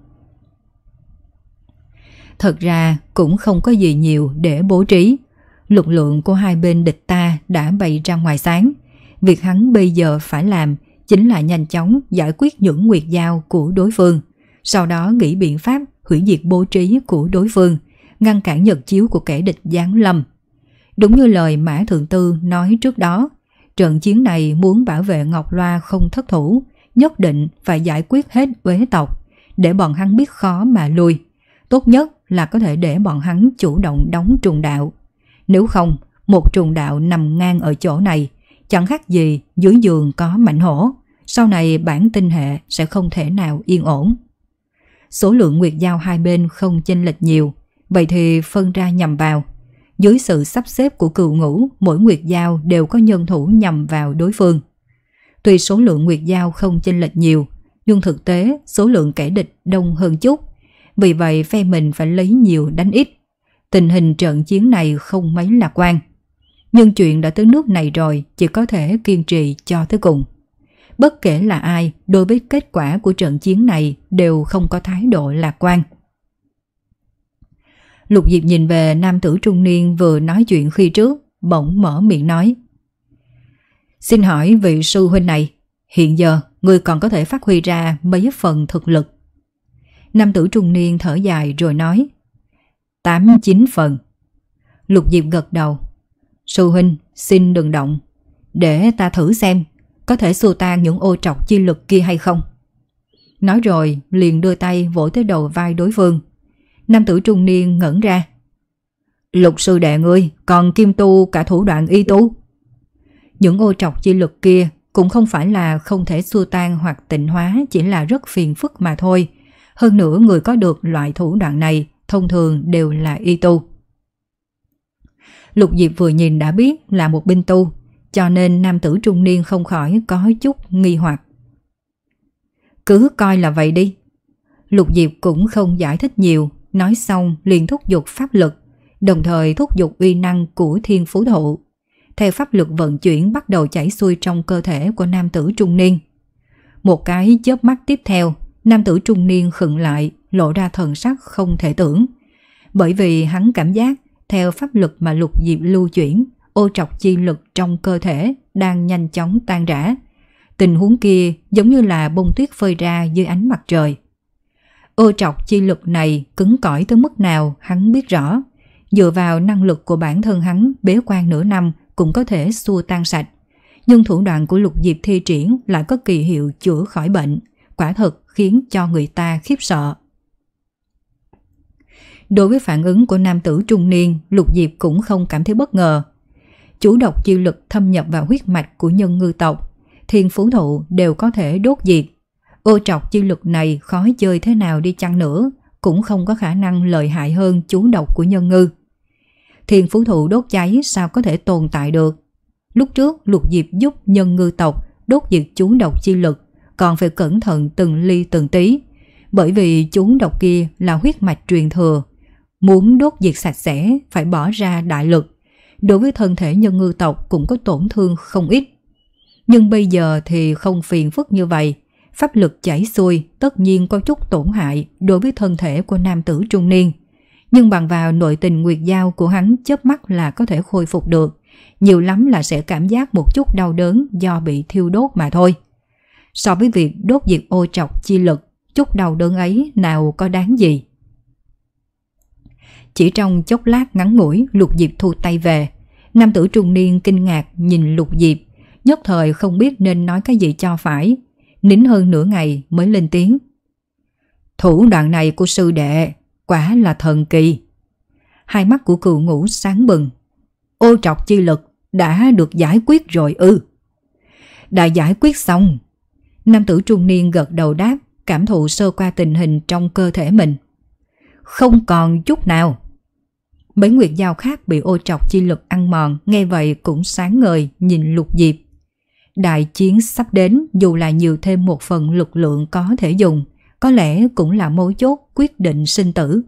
Speaker 1: Thật ra cũng không có gì nhiều để bố trí. Lực lượng của hai bên địch ta đã bày ra ngoài sáng. Việc hắn bây giờ phải làm chính là nhanh chóng giải quyết những nguyệt dao của đối phương, sau đó nghĩ biện pháp hủy diệt bố trí của đối phương, ngăn cản nhật chiếu của kẻ địch giáng lâm. Đúng như lời Mã Thượng Tư nói trước đó, trận chiến này muốn bảo vệ Ngọc Loa không thất thủ, nhất định phải giải quyết hết uế tộc, để bọn hắn biết khó mà lui. Tốt nhất là có thể để bọn hắn chủ động đóng trùng đạo. Nếu không, một trùng đạo nằm ngang ở chỗ này, chẳng khác gì dưới giường có mảnh hổ, sau này bản tinh hệ sẽ không thể nào yên ổn. Số lượng nguyệt dao hai bên không chênh lệch nhiều, vậy thì phân ra nhằm vào. Dưới sự sắp xếp của Cựu Ngũ, mỗi nguyệt dao đều có nhân thủ nhằm vào đối phương. Tuy số lượng nguyệt dao không chênh lệch nhiều, nhưng thực tế số lượng kẻ địch đông hơn chút, vì vậy phe mình phải lấy nhiều đánh ít. Tình hình trận chiến này không mấy lạc quan. Nhưng chuyện đã tới nước này rồi, chỉ có thể kiên trì cho tới cùng. Bất kể là ai, đối với kết quả của trận chiến này đều không có thái độ lạc quan. Lục Diệp nhìn về nam tử trung niên vừa nói chuyện khi trước, bỗng mở miệng nói. Xin hỏi vị sư huynh này, hiện giờ người còn có thể phát huy ra mấy phần thực lực? Nam tử trung niên thở dài rồi nói. Tám chín phần. Lục Diệp gật đầu. Sư huynh, xin đừng động, để ta thử xem có thể xua tan những ô trọc chi lực kia hay không. Nói rồi liền đưa tay vỗ tới đầu vai đối phương. Nam tử trung niên ngẩn ra. Lục sư đệ ngươi còn kim tu cả thủ đoạn y tu. Những ô trọc chi lực kia cũng không phải là không thể xua tan hoặc tịnh hóa, chỉ là rất phiền phức mà thôi. Hơn nữa người có được loại thủ đoạn này thông thường đều là y tu. Lục Diệp vừa nhìn đã biết là một binh tu, cho nên nam tử trung niên không khỏi có chút nghi hoặc. Cứ coi là vậy đi. Lục Diệp cũng không giải thích nhiều, nói xong liền thúc giục pháp lực, đồng thời thúc giục uy năng của thiên phú thụ. Theo pháp lực vận chuyển bắt đầu chảy xuôi trong cơ thể của nam tử trung niên. Một cái chớp mắt tiếp theo, nam tử trung niên khựng lại, lộ ra thần sắc không thể tưởng. Bởi vì hắn cảm giác theo pháp lực mà Lục Diệp lưu chuyển, ô trọc chi lực trong cơ thể đang nhanh chóng tan rã. Tình huống kia giống như là bông tuyết phơi ra dưới ánh mặt trời. Ô trọc chi lực này cứng cỏi tới mức nào hắn biết rõ. Dựa vào năng lực của bản thân hắn bế quan nửa năm cũng có thể xua tan sạch. Nhưng thủ đoạn của Lục Diệp thi triển lại có kỳ hiệu chữa khỏi bệnh, quả thực khiến cho người ta khiếp sợ. Đối với phản ứng của nam tử trung niên, Lục Diệp cũng không cảm thấy bất ngờ. Chủ độc chi lực thâm nhập vào huyết mạch của nhân ngư tộc, thiên phú thụ đều có thể đốt diệt. Ô trọc chi lực này khó chơi thế nào đi chăng nữa, cũng không có khả năng lợi hại hơn chú độc của nhân ngư. Thiên phú thụ đốt cháy sao có thể tồn tại được. Lúc trước Lục Diệp giúp nhân ngư tộc đốt diệt chú độc chi lực, còn phải cẩn thận từng ly từng tí, bởi vì chú độc kia là huyết mạch truyền thừa. Muốn đốt diệt sạch sẽ phải bỏ ra đại lực, đối với thân thể nhân ngư tộc cũng có tổn thương không ít. Nhưng bây giờ thì không phiền phức như vậy, pháp lực chảy xuôi tất nhiên có chút tổn hại đối với thân thể của nam tử trung niên. Nhưng bằng vào nội tình nguyệt giao của hắn chớp mắt là có thể khôi phục được, nhiều lắm là sẽ cảm giác một chút đau đớn do bị thiêu đốt mà thôi. So với việc đốt diệt ô trọc chi lực, chút đau đớn ấy nào có đáng gì. Chỉ trong chốc lát ngắn ngủi, Lục Diệp thu tay về. Nam tử trung niên kinh ngạc nhìn Lục Diệp, nhất thời không biết nên nói cái gì cho phải. Nín hơn nửa ngày mới lên tiếng. Thủ đoạn này của sư đệ quả là thần kỳ. Hai mắt của Cừu Ngũ sáng bừng. Ô trọc chi lực đã được giải quyết rồi ư? Đã giải quyết xong. Nam tử trung niên gật đầu đáp, cảm thụ sơ qua tình hình trong cơ thể mình. Không còn chút nào. Mấy nguyệt dao khác bị ô trọc chi lực ăn mòn, nghe vậy cũng sáng ngời nhìn Lục Diệp. Đại chiến sắp đến, dù là nhiều thêm một phần lực lượng có thể dùng, có lẽ cũng là mấu chốt quyết định sinh tử.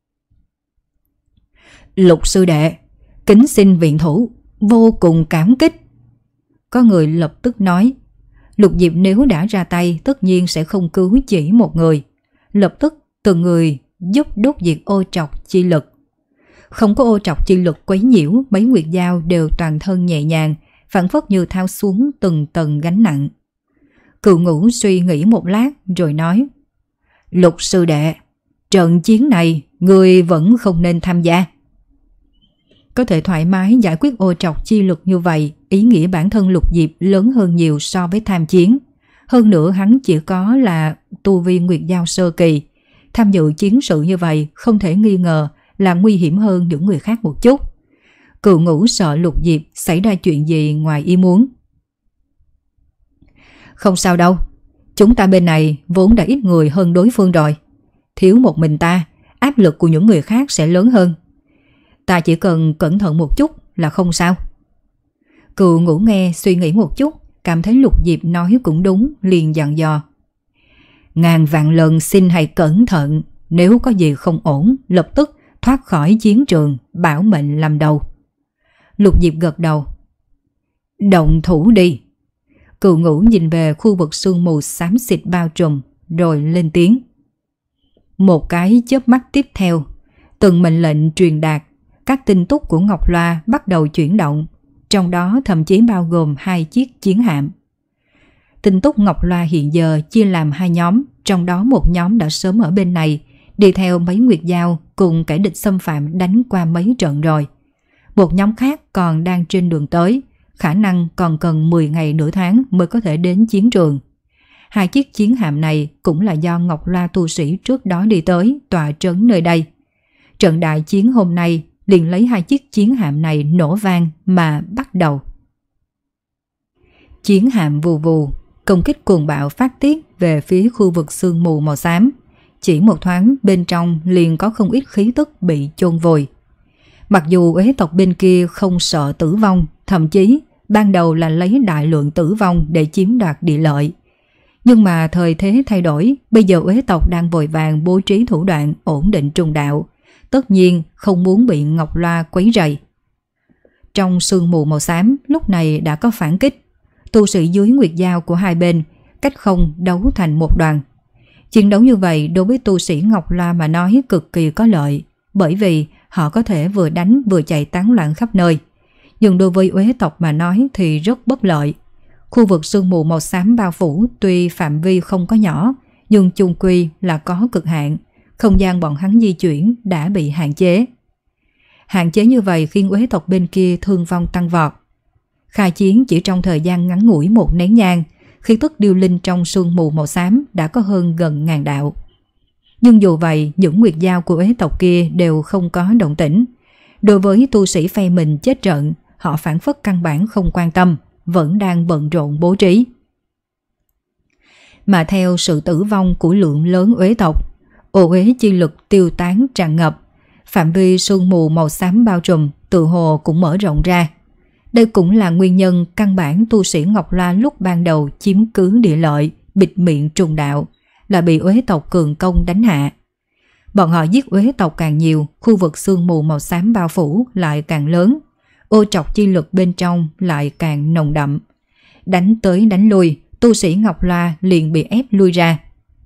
Speaker 1: Lục sư đệ, kính xin viện thủ, vô cùng cảm kích. Có người lập tức nói. Lục Diệp nếu đã ra tay tất nhiên sẽ không cứu chỉ một người. Lập tức từng người giúp đốt diệt ô trọc chi lực. Không có ô trọc chi lực quấy nhiễu, mấy nguyệt dao đều toàn thân nhẹ nhàng, phảng phất như thao xuống từng tầng gánh nặng. Cừu Ngũ suy nghĩ một lát rồi nói. Lục sư đệ, trận chiến này người vẫn không nên tham gia. Có thể thoải mái giải quyết ô trọc chi lực như vậy, ý nghĩa bản thân Lục Diệp lớn hơn nhiều so với tham chiến. Hơn nữa hắn chỉ có là tu vi nguyệt giao sơ kỳ. Tham dự chiến sự như vậy không thể nghi ngờ là nguy hiểm hơn những người khác một chút. Cừu Ngũ sợ Lục Diệp xảy ra chuyện gì ngoài ý muốn. Không sao đâu, chúng ta bên này vốn đã ít người hơn đối phương rồi. Thiếu một mình ta, áp lực của những người khác sẽ lớn hơn. Ta chỉ cần cẩn thận một chút là không sao. Cừu Ngũ nghe suy nghĩ một chút, cảm thấy Lục Diệp nói cũng đúng, liền dặn dò. Ngàn vạn lần xin hãy cẩn thận, nếu có gì không ổn, lập tức thoát khỏi chiến trường, bảo mệnh làm đầu. Lục Diệp gật đầu. Động thủ đi. Cừu Ngũ nhìn về khu vực sương mù xám xịt bao trùm, rồi lên tiếng. Một cái chớp mắt tiếp theo, từng mệnh lệnh truyền đạt, các tinh túc của Ngọc Loa bắt đầu chuyển động, trong đó thậm chí bao gồm hai chiếc chiến hạm. Tinh túc Ngọc Loa hiện giờ chia làm hai nhóm, trong đó một nhóm đã sớm ở bên này, đi theo mấy nguyệt dao cùng kẻ địch xâm phạm đánh qua mấy trận rồi. Một nhóm khác còn đang trên đường tới, khả năng còn cần mười ngày nửa tháng mới có thể đến chiến trường. Hai chiếc chiến hạm này cũng là do Ngọc Loa tu sĩ trước đó đi tới tọa trấn nơi đây. Trận đại chiến hôm nay liền lấy hai chiếc chiến hạm này nổ vang mà bắt đầu. Chiến hạm vù vù, công kích cuồng bạo phát tiết về phía khu vực sương mù màu xám. Chỉ một thoáng bên trong liền có không ít khí tức bị chôn vùi. Mặc dù uế tộc bên kia không sợ tử vong, thậm chí ban đầu là lấy đại lượng tử vong để chiếm đoạt địa lợi. Nhưng mà thời thế thay đổi, bây giờ uế tộc đang vội vàng bố trí thủ đoạn ổn định trùng đạo, tất nhiên không muốn bị Ngọc Loa quấy rầy. Trong sương mù màu xám lúc này đã có phản kích, tu sĩ dưới nguyệt giao của hai bên cách không đấu thành một đoàn. Chiến đấu như vậy đối với tu sĩ Ngọc Loa mà nói cực kỳ có lợi, bởi vì họ có thể vừa đánh vừa chạy tán loạn khắp nơi. Nhưng đối với uế tộc mà nói thì rất bất lợi. Khu vực sương mù màu xám bao phủ tuy phạm vi không có nhỏ, nhưng chung quy là có cực hạn, không gian bọn hắn di chuyển đã bị hạn chế. Hạn chế như vậy khiến uế tộc bên kia thương vong tăng vọt. Khai chiến chỉ trong thời gian ngắn ngủi một nén nhang, khí tức điêu linh trong sương mù màu xám đã có hơn gần ngàn đạo. Nhưng dù vậy, những nguyệt giao của uế tộc kia đều không có động tĩnh. Đối với tu sĩ phe mình chết trận, họ phản phất căn bản không quan tâm, vẫn đang bận rộn bố trí. Mà theo sự tử vong của lượng lớn uế tộc, ô uế chi lực tiêu tán tràn ngập, phạm vi sương mù màu xám bao trùm tự hồ cũng mở rộng ra. Đây cũng là nguyên nhân căn bản tu sĩ Ngọc Loa lúc ban đầu chiếm cứ địa lợi, bịt miệng trùng đạo, là bị uế tộc cường công đánh hạ. Bọn họ giết uế tộc càng nhiều, khu vực sương mù màu xám bao phủ lại càng lớn, ô trọc chi lực bên trong lại càng nồng đậm. Đánh tới đánh lui, tu sĩ Ngọc Loa liền bị ép lui ra.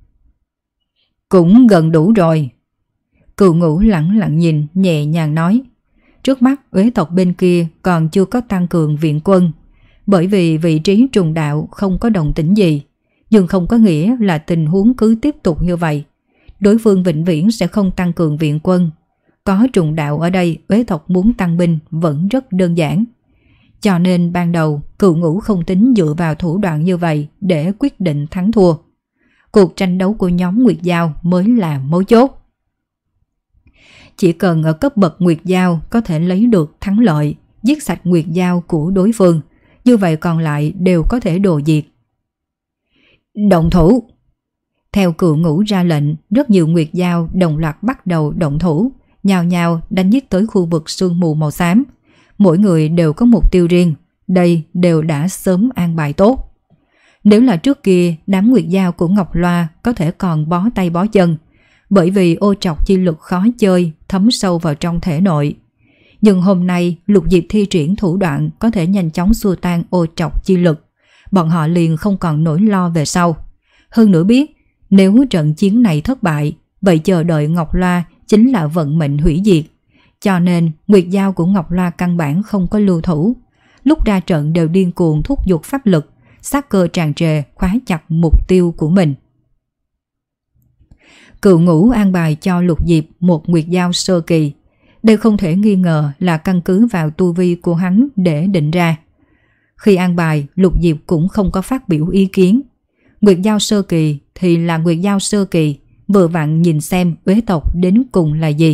Speaker 1: Cũng gần đủ rồi. Cừu Ngũ lẳng lặng nhìn, nhẹ nhàng nói. Trước mắt uế tộc bên kia còn chưa có tăng cường viện quân, bởi vì vị trí trùng đạo không có động tĩnh gì, nhưng không có nghĩa là tình huống cứ tiếp tục như vậy. Đối phương vĩnh viễn sẽ không tăng cường viện quân. Có trùng đạo ở đây, uế tộc muốn tăng binh vẫn rất đơn giản. Cho nên ban đầu Cừu Ngũ không tính dựa vào thủ đoạn như vậy để quyết định thắng thua. Cuộc tranh đấu của nhóm Nguyệt Giao mới là mấu chốt. Chỉ cần ở cấp bậc Nguyệt Giao có thể lấy được thắng lợi, giết sạch Nguyệt Giao của đối phương, như vậy còn lại đều có thể đồ diệt. Động thủ! Theo Cừu Ngũ ra lệnh, rất nhiều Nguyệt Giao đồng loạt bắt đầu động thủ, nhào nhào đánh giết tới khu vực sương mù màu xám. Mỗi người đều có mục tiêu riêng, đây đều đã sớm an bài tốt. Nếu là trước kia, đám Nguyệt Giao của Ngọc Loa có thể còn bó tay bó chân, bởi vì ô trọc chi lực khó chơi, thấm sâu vào trong thể nội. Nhưng hôm nay, Lục Diệp thi triển thủ đoạn có thể nhanh chóng xua tan ô trọc chi lực, bọn họ liền không còn nỗi lo về sau. Hơn nữa biết, nếu trận chiến này thất bại, vậy chờ đợi Ngọc Loa chính là vận mệnh hủy diệt. Cho nên, Nguyệt Giao của Ngọc Loa căn bản không có lưu thủ. Lúc ra trận đều điên cuồng thúc giục pháp lực, sát cơ tràn trề khóa chặt mục tiêu của mình. Cừu Ngũ an bài cho Lục Diệp một Nguyệt Giao sơ kỳ. Đây không thể nghi ngờ là căn cứ vào tu vi của hắn để định ra. Khi an bài, Lục Diệp cũng không có phát biểu ý kiến. Nguyệt Giao sơ kỳ thì là Nguyệt Giao sơ kỳ, vừa vặn nhìn xem uế tộc đến cùng là gì.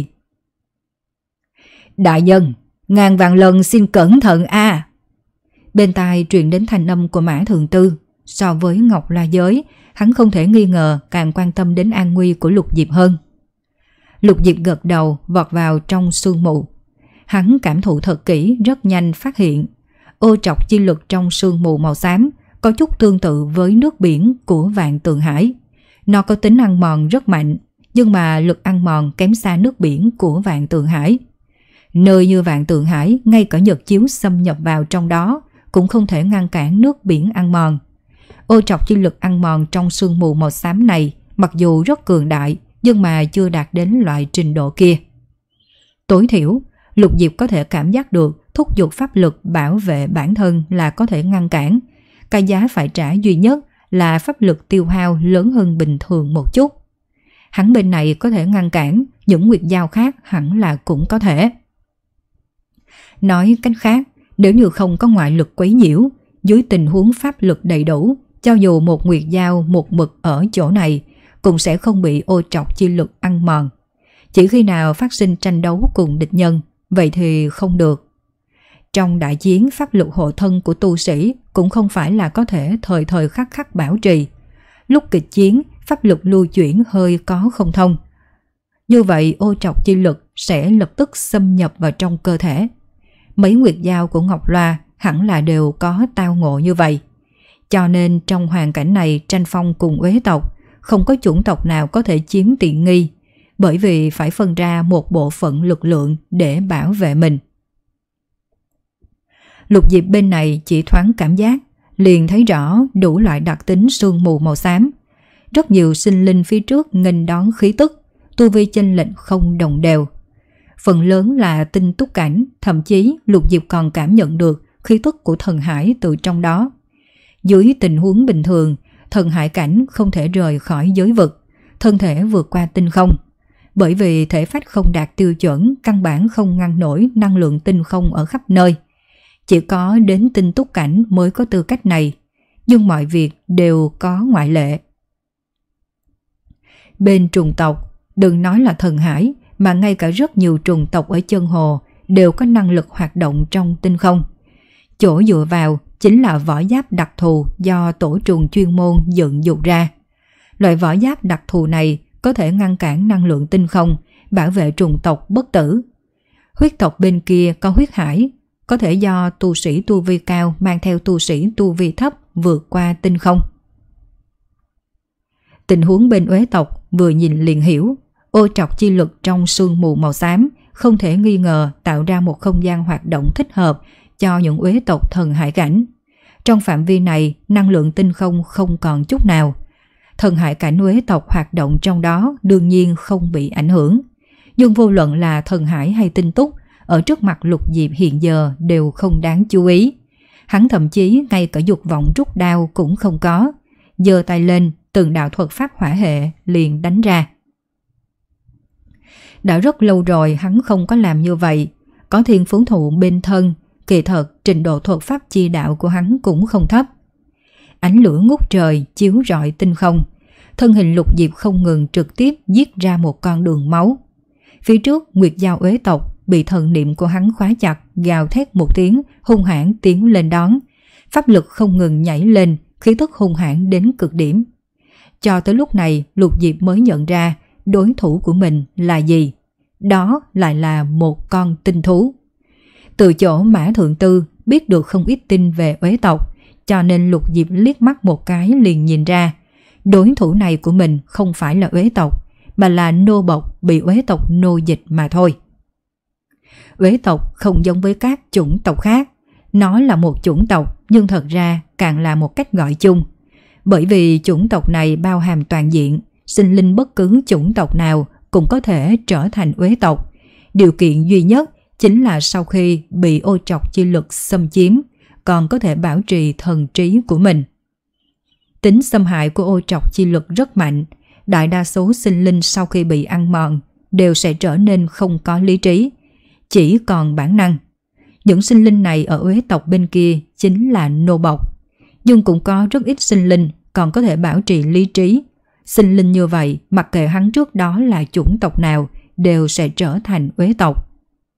Speaker 1: Đại nhân, ngàn vạn lần xin cẩn thận a. À. Bên tai truyền đến thanh âm của Mã Thượng Tư. So với Ngọc La Giới, hắn không thể nghi ngờ càng quan tâm đến an nguy của Lục Diệp hơn. Lục Diệp gật đầu vọt vào trong sương mù. Hắn cảm thụ thật kỹ, rất nhanh phát hiện ô trọc chi lực trong sương mù màu xám có chút tương tự với nước biển của Vạn Tượng Hải. Nó có tính ăn mòn rất mạnh, nhưng mà lực ăn mòn kém xa nước biển của Vạn Tượng Hải. Nơi như Vạn Tượng Hải, ngay cả nhật chiếu xâm nhập vào trong đó cũng không thể ngăn cản nước biển ăn mòn. Ô trọc chi lực ăn mòn trong sương mù màu xám này mặc dù rất cường đại, nhưng mà chưa đạt đến loại trình độ kia. Tối thiểu, Lục Diệp có thể cảm giác được thúc giục pháp lực bảo vệ bản thân là có thể ngăn cản. Cái giá phải trả duy nhất là pháp lực tiêu hao lớn hơn bình thường một chút. Hắn bên này có thể ngăn cản, những Nguyệt Giao khác hẳn là cũng có thể. Nói cách khác, nếu như không có ngoại lực quấy nhiễu, dưới tình huống pháp lực đầy đủ, cho dù một nguyệt dao một mực ở chỗ này cũng sẽ không bị ô trọc chi lực ăn mòn. Chỉ khi nào phát sinh tranh đấu cùng địch nhân, vậy thì không được. Trong đại chiến, pháp lực hộ thân của tu sĩ cũng không phải là có thể thời thời khắc khắc bảo trì. Lúc kịch chiến, pháp lực lưu chuyển hơi có không thông. Như vậy ô trọc chi lực sẽ lập tức xâm nhập vào trong cơ thể. Mấy nguyệt dao của Ngọc Loa hẳn là đều có tao ngộ như vậy. Cho nên trong hoàn cảnh này tranh phong cùng uế tộc, không có chủng tộc nào có thể chiếm tiện nghi, bởi vì phải phân ra một bộ phận lực lượng để bảo vệ mình. Lục Diệp bên này chỉ thoáng cảm giác, liền thấy rõ đủ loại đặc tính sương mù màu xám. Rất nhiều sinh linh phía trước nghênh đón khí tức, tu vi chênh lệch không đồng đều. Phần lớn là tinh túc cảnh, thậm chí Lục Diệp còn cảm nhận được khí tức của thần hải từ trong đó. Dưới tình huống bình thường, thần hải cảnh không thể rời khỏi giới vực, thân thể vượt qua tinh không. Bởi vì thể phách không đạt tiêu chuẩn, căn bản không ngăn nổi năng lượng tinh không ở khắp nơi. Chỉ có đến tinh túc cảnh mới có tư cách này, nhưng mọi việc đều có ngoại lệ. Bên trùng tộc, đừng nói là thần hải, mà ngay cả rất nhiều trùng tộc ở chân hồ đều có năng lực hoạt động trong tinh không. Chỗ dựa vào chính là vỏ giáp đặc thù do tổ trùng chuyên môn dựng dục ra. Loại vỏ giáp đặc thù này có thể ngăn cản năng lượng tinh không, bảo vệ trùng tộc bất tử. Huyết tộc bên kia có huyết hải, có thể do tu sĩ tu vi cao mang theo tu sĩ tu vi thấp vượt qua tinh không. Tình huống bên uế tộc vừa nhìn liền hiểu, ô trọc chi lực trong sương mù màu xám không thể nghi ngờ tạo ra một không gian hoạt động thích hợp cho những uế tộc thần hải cảnh. Trong phạm vi này, năng lượng tinh không không còn chút nào. Thần hải cảnh uế tộc hoạt động trong đó đương nhiên không bị ảnh hưởng. Nhưng vô luận là thần hải hay tinh túc, ở trước mặt Lục Diệp hiện giờ đều không đáng chú ý. Hắn thậm chí ngay cả dục vọng rút đao cũng không có. Giơ tay lên, từng đạo thuật pháp hỏa hệ liền đánh ra. Đã rất lâu rồi hắn không có làm như vậy. Có thiên phú thụ bên thân, kỳ thật trình độ thuật pháp chi đạo của hắn cũng không thấp. Ánh lửa ngút trời chiếu rọi tinh không. Thân hình Lục Diệp không ngừng trực tiếp giết ra một con đường máu. Phía trước nguyệt dao uế tộc bị thần niệm của hắn khóa chặt, gào thét một tiếng, hung hãn tiến lên đón. Pháp lực không ngừng nhảy lên, khí tức hung hãn đến cực điểm. Cho tới lúc này Lục Diệp mới nhận ra đối thủ của mình là gì. Đó lại là một con tinh thú. Từ chỗ Mã Thượng Tư biết được không ít tin về uế tộc, cho nên Lục Diệp liếc mắt một cái liền nhìn ra đối thủ này của mình không phải là uế tộc, mà là nô bộc bị uế tộc nô dịch mà thôi. Uế tộc không giống với các chủng tộc khác, nó là một chủng tộc nhưng thật ra càng là một cách gọi chung. Bởi vì chủng tộc này bao hàm toàn diện, sinh linh bất cứ chủng tộc nào cũng có thể trở thành uế tộc. Điều kiện duy nhất chính là sau khi bị ô trọc chi lực xâm chiếm, còn có thể bảo trì thần trí của mình. Tính xâm hại của ô trọc chi lực rất mạnh, đại đa số sinh linh sau khi bị ăn mòn đều sẽ trở nên không có lý trí, chỉ còn bản năng. Những sinh linh này ở uế tộc bên kia chính là nô bộc, nhưng cũng có rất ít sinh linh còn có thể bảo trì lý trí. Sinh linh như vậy, mặc kệ hắn trước đó là chủng tộc nào, đều sẽ trở thành uế tộc.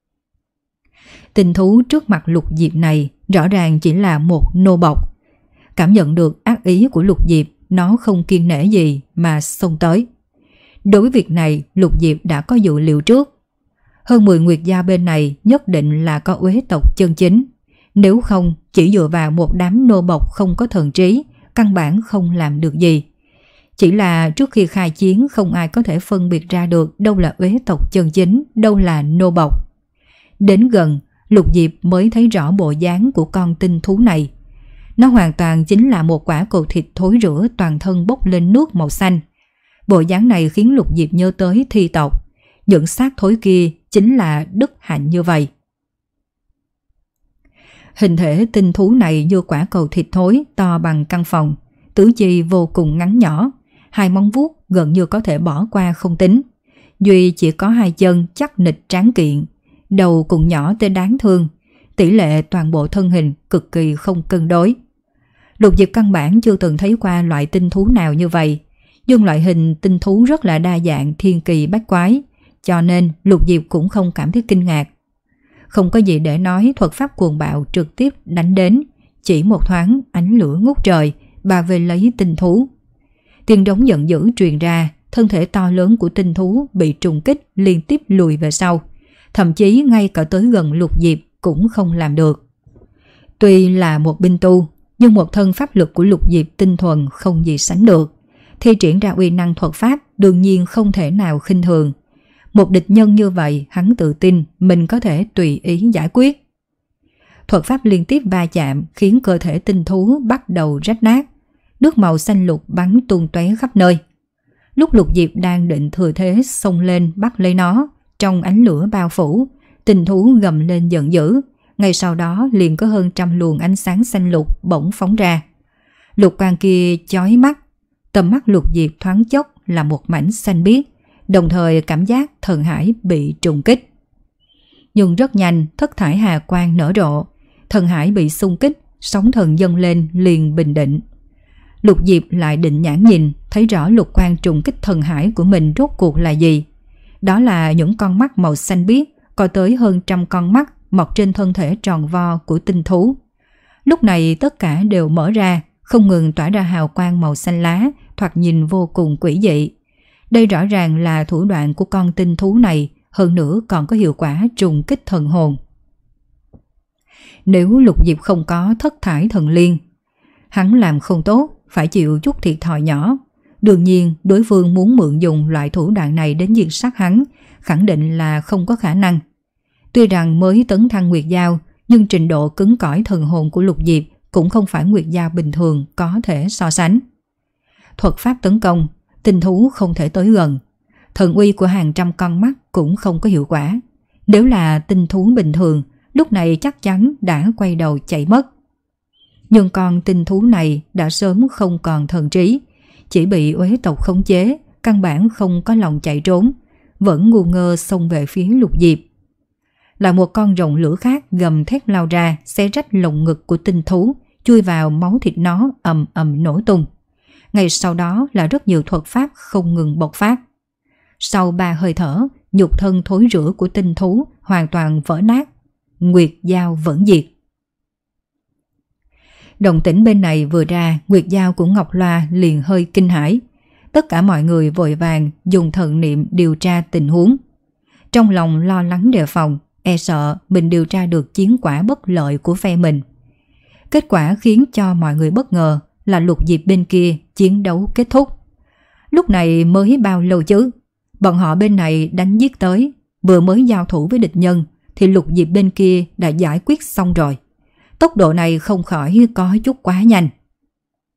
Speaker 1: Tinh thú trước mặt Lục Diệp này rõ ràng chỉ là một nô bộc. Cảm nhận được ác ý của Lục Diệp, nó không kiêng nể gì mà xông tới. Đối với việc này, Lục Diệp đã có dự liệu trước. Hơn mười nguyệt gia bên này nhất định là có uế tộc chân chính. Nếu không, chỉ dựa vào một đám nô bộc không có thần trí, căn bản không làm được gì. Chỉ là trước khi khai chiến không ai có thể phân biệt ra được đâu là uế tộc chân chính, đâu là nô bộc. Đến gần, Lục Diệp mới thấy rõ bộ dáng của con tinh thú này. Nó hoàn toàn chính là một quả cầu thịt thối rữa toàn thân bốc lên nước màu xanh. Bộ dáng này khiến Lục Diệp nhớ tới thi tộc. Những xác thối kia chính là đức hạnh như vậy. Hình thể tinh thú này như quả cầu thịt thối to bằng căn phòng, tứ chi vô cùng ngắn nhỏ, hai móng vuốt gần như có thể bỏ qua không tính. Duy chỉ có hai chân chắc nịch tráng kiện, đầu cũng nhỏ tới đáng thương, tỷ lệ toàn bộ thân hình cực kỳ không cân đối. Lục Diệp căn bản chưa từng thấy qua loại tinh thú nào như vậy, nhưng loại hình tinh thú rất là đa dạng, thiên kỳ bách quái, cho nên Lục Diệp cũng không cảm thấy kinh ngạc. Không có gì để nói, thuật pháp cuồng bạo trực tiếp đánh đến, chỉ một thoáng ánh lửa ngút trời, bà về lấy tinh thú. Tiếng rống giận dữ truyền ra, thân thể to lớn của tinh thú bị trùng kích liên tiếp lùi về sau, thậm chí ngay cả tới gần Lục Diệp cũng không làm được. Tuy là một binh tu, nhưng một thân pháp lực của Lục Diệp tinh thuần không gì sánh được, thi triển ra uy năng thuật pháp đương nhiên không thể nào khinh thường. Một địch nhân như vậy, hắn tự tin mình có thể tùy ý giải quyết. Thuật pháp liên tiếp va chạm khiến cơ thể tinh thú bắt đầu rách nát, nước màu xanh lục bắn tung tóe khắp nơi. Lúc Lục Diệp đang định thừa thế xông lên bắt lấy nó, trong ánh lửa bao phủ, tinh thú gầm lên giận dữ, ngay sau đó liền có hơn trăm luồng ánh sáng xanh lục bỗng phóng ra. Lục quang kia chói mắt, tầm mắt Lục Diệp thoáng chốc là một mảnh xanh biếc, đồng thời cảm giác thần hải bị trùng kích. Nhưng rất nhanh, thất thải hà quang nở rộ, thần hải bị xung kích, sóng thần dâng lên liền bình định. Lục Diệp lại định nhãn nhìn, thấy rõ lục quang trùng kích thần hải của mình rốt cuộc là gì. Đó là những con mắt màu xanh biếc, có tới hơn trăm con mắt mọc trên thân thể tròn vo của tinh thú. Lúc này tất cả đều mở ra, không ngừng tỏa ra hào quang màu xanh lá, thoạt nhìn vô cùng quỷ dị. Đây rõ ràng là thủ đoạn của con tinh thú này, hơn nữa còn có hiệu quả trùng kích thần hồn. Nếu Lục Diệp không có thất thải thần liên, hắn làm không tốt, phải chịu chút thiệt thòi nhỏ. Đương nhiên, đối phương muốn mượn dùng loại thủ đoạn này đến diệt sát hắn, khẳng định là không có khả năng. Tuy rằng mới tấn thăng Nguyệt Giao, nhưng trình độ cứng cỏi thần hồn của Lục Diệp cũng không phải Nguyệt Giao bình thường có thể so sánh. Thuật pháp tấn công, tinh thú không thể tới gần. Thần uy của hàng trăm con mắt cũng không có hiệu quả. Nếu là tinh thú bình thường, lúc này chắc chắn đã quay đầu chạy mất. Nhưng con tinh thú này đã sớm không còn thần trí, chỉ bị uế tộc khống chế, căn bản không có lòng chạy trốn, vẫn ngu ngơ xông về phía Lục Diệp. Là một con rồng lửa khác gầm thét lao ra, xé rách lồng ngực của tinh thú, chui vào máu thịt nó ầm ầm nổ tung. Ngay sau đó là rất nhiều thuật pháp không ngừng bộc phát. Sau ba hơi thở, nhục thân thối rữa của tinh thú hoàn toàn vỡ nát, Nguyệt Giao vẫn diệt. Động tĩnh bên này vừa ra, Nguyệt Giao của Ngọc Loa liền hơi kinh hãi. Tất cả mọi người vội vàng dùng thần niệm điều tra tình huống. Trong lòng lo lắng đề phòng, e sợ mình điều tra được chiến quả bất lợi của phe mình. Kết quả khiến cho mọi người bất ngờ là Lục Diệp bên kia chiến đấu kết thúc. Lúc này mới bao lâu chứ? Bọn họ bên này đánh giết tới, vừa mới giao thủ với địch nhân thì Lục Diệp bên kia đã giải quyết xong rồi. Tốc độ này không khỏi có chút quá nhanh.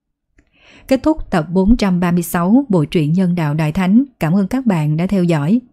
Speaker 1: Kết thúc tập bốn trăm ba mươi sáu bộ truyện Nhân Đạo Đại Thánh. Cảm ơn các bạn đã theo dõi.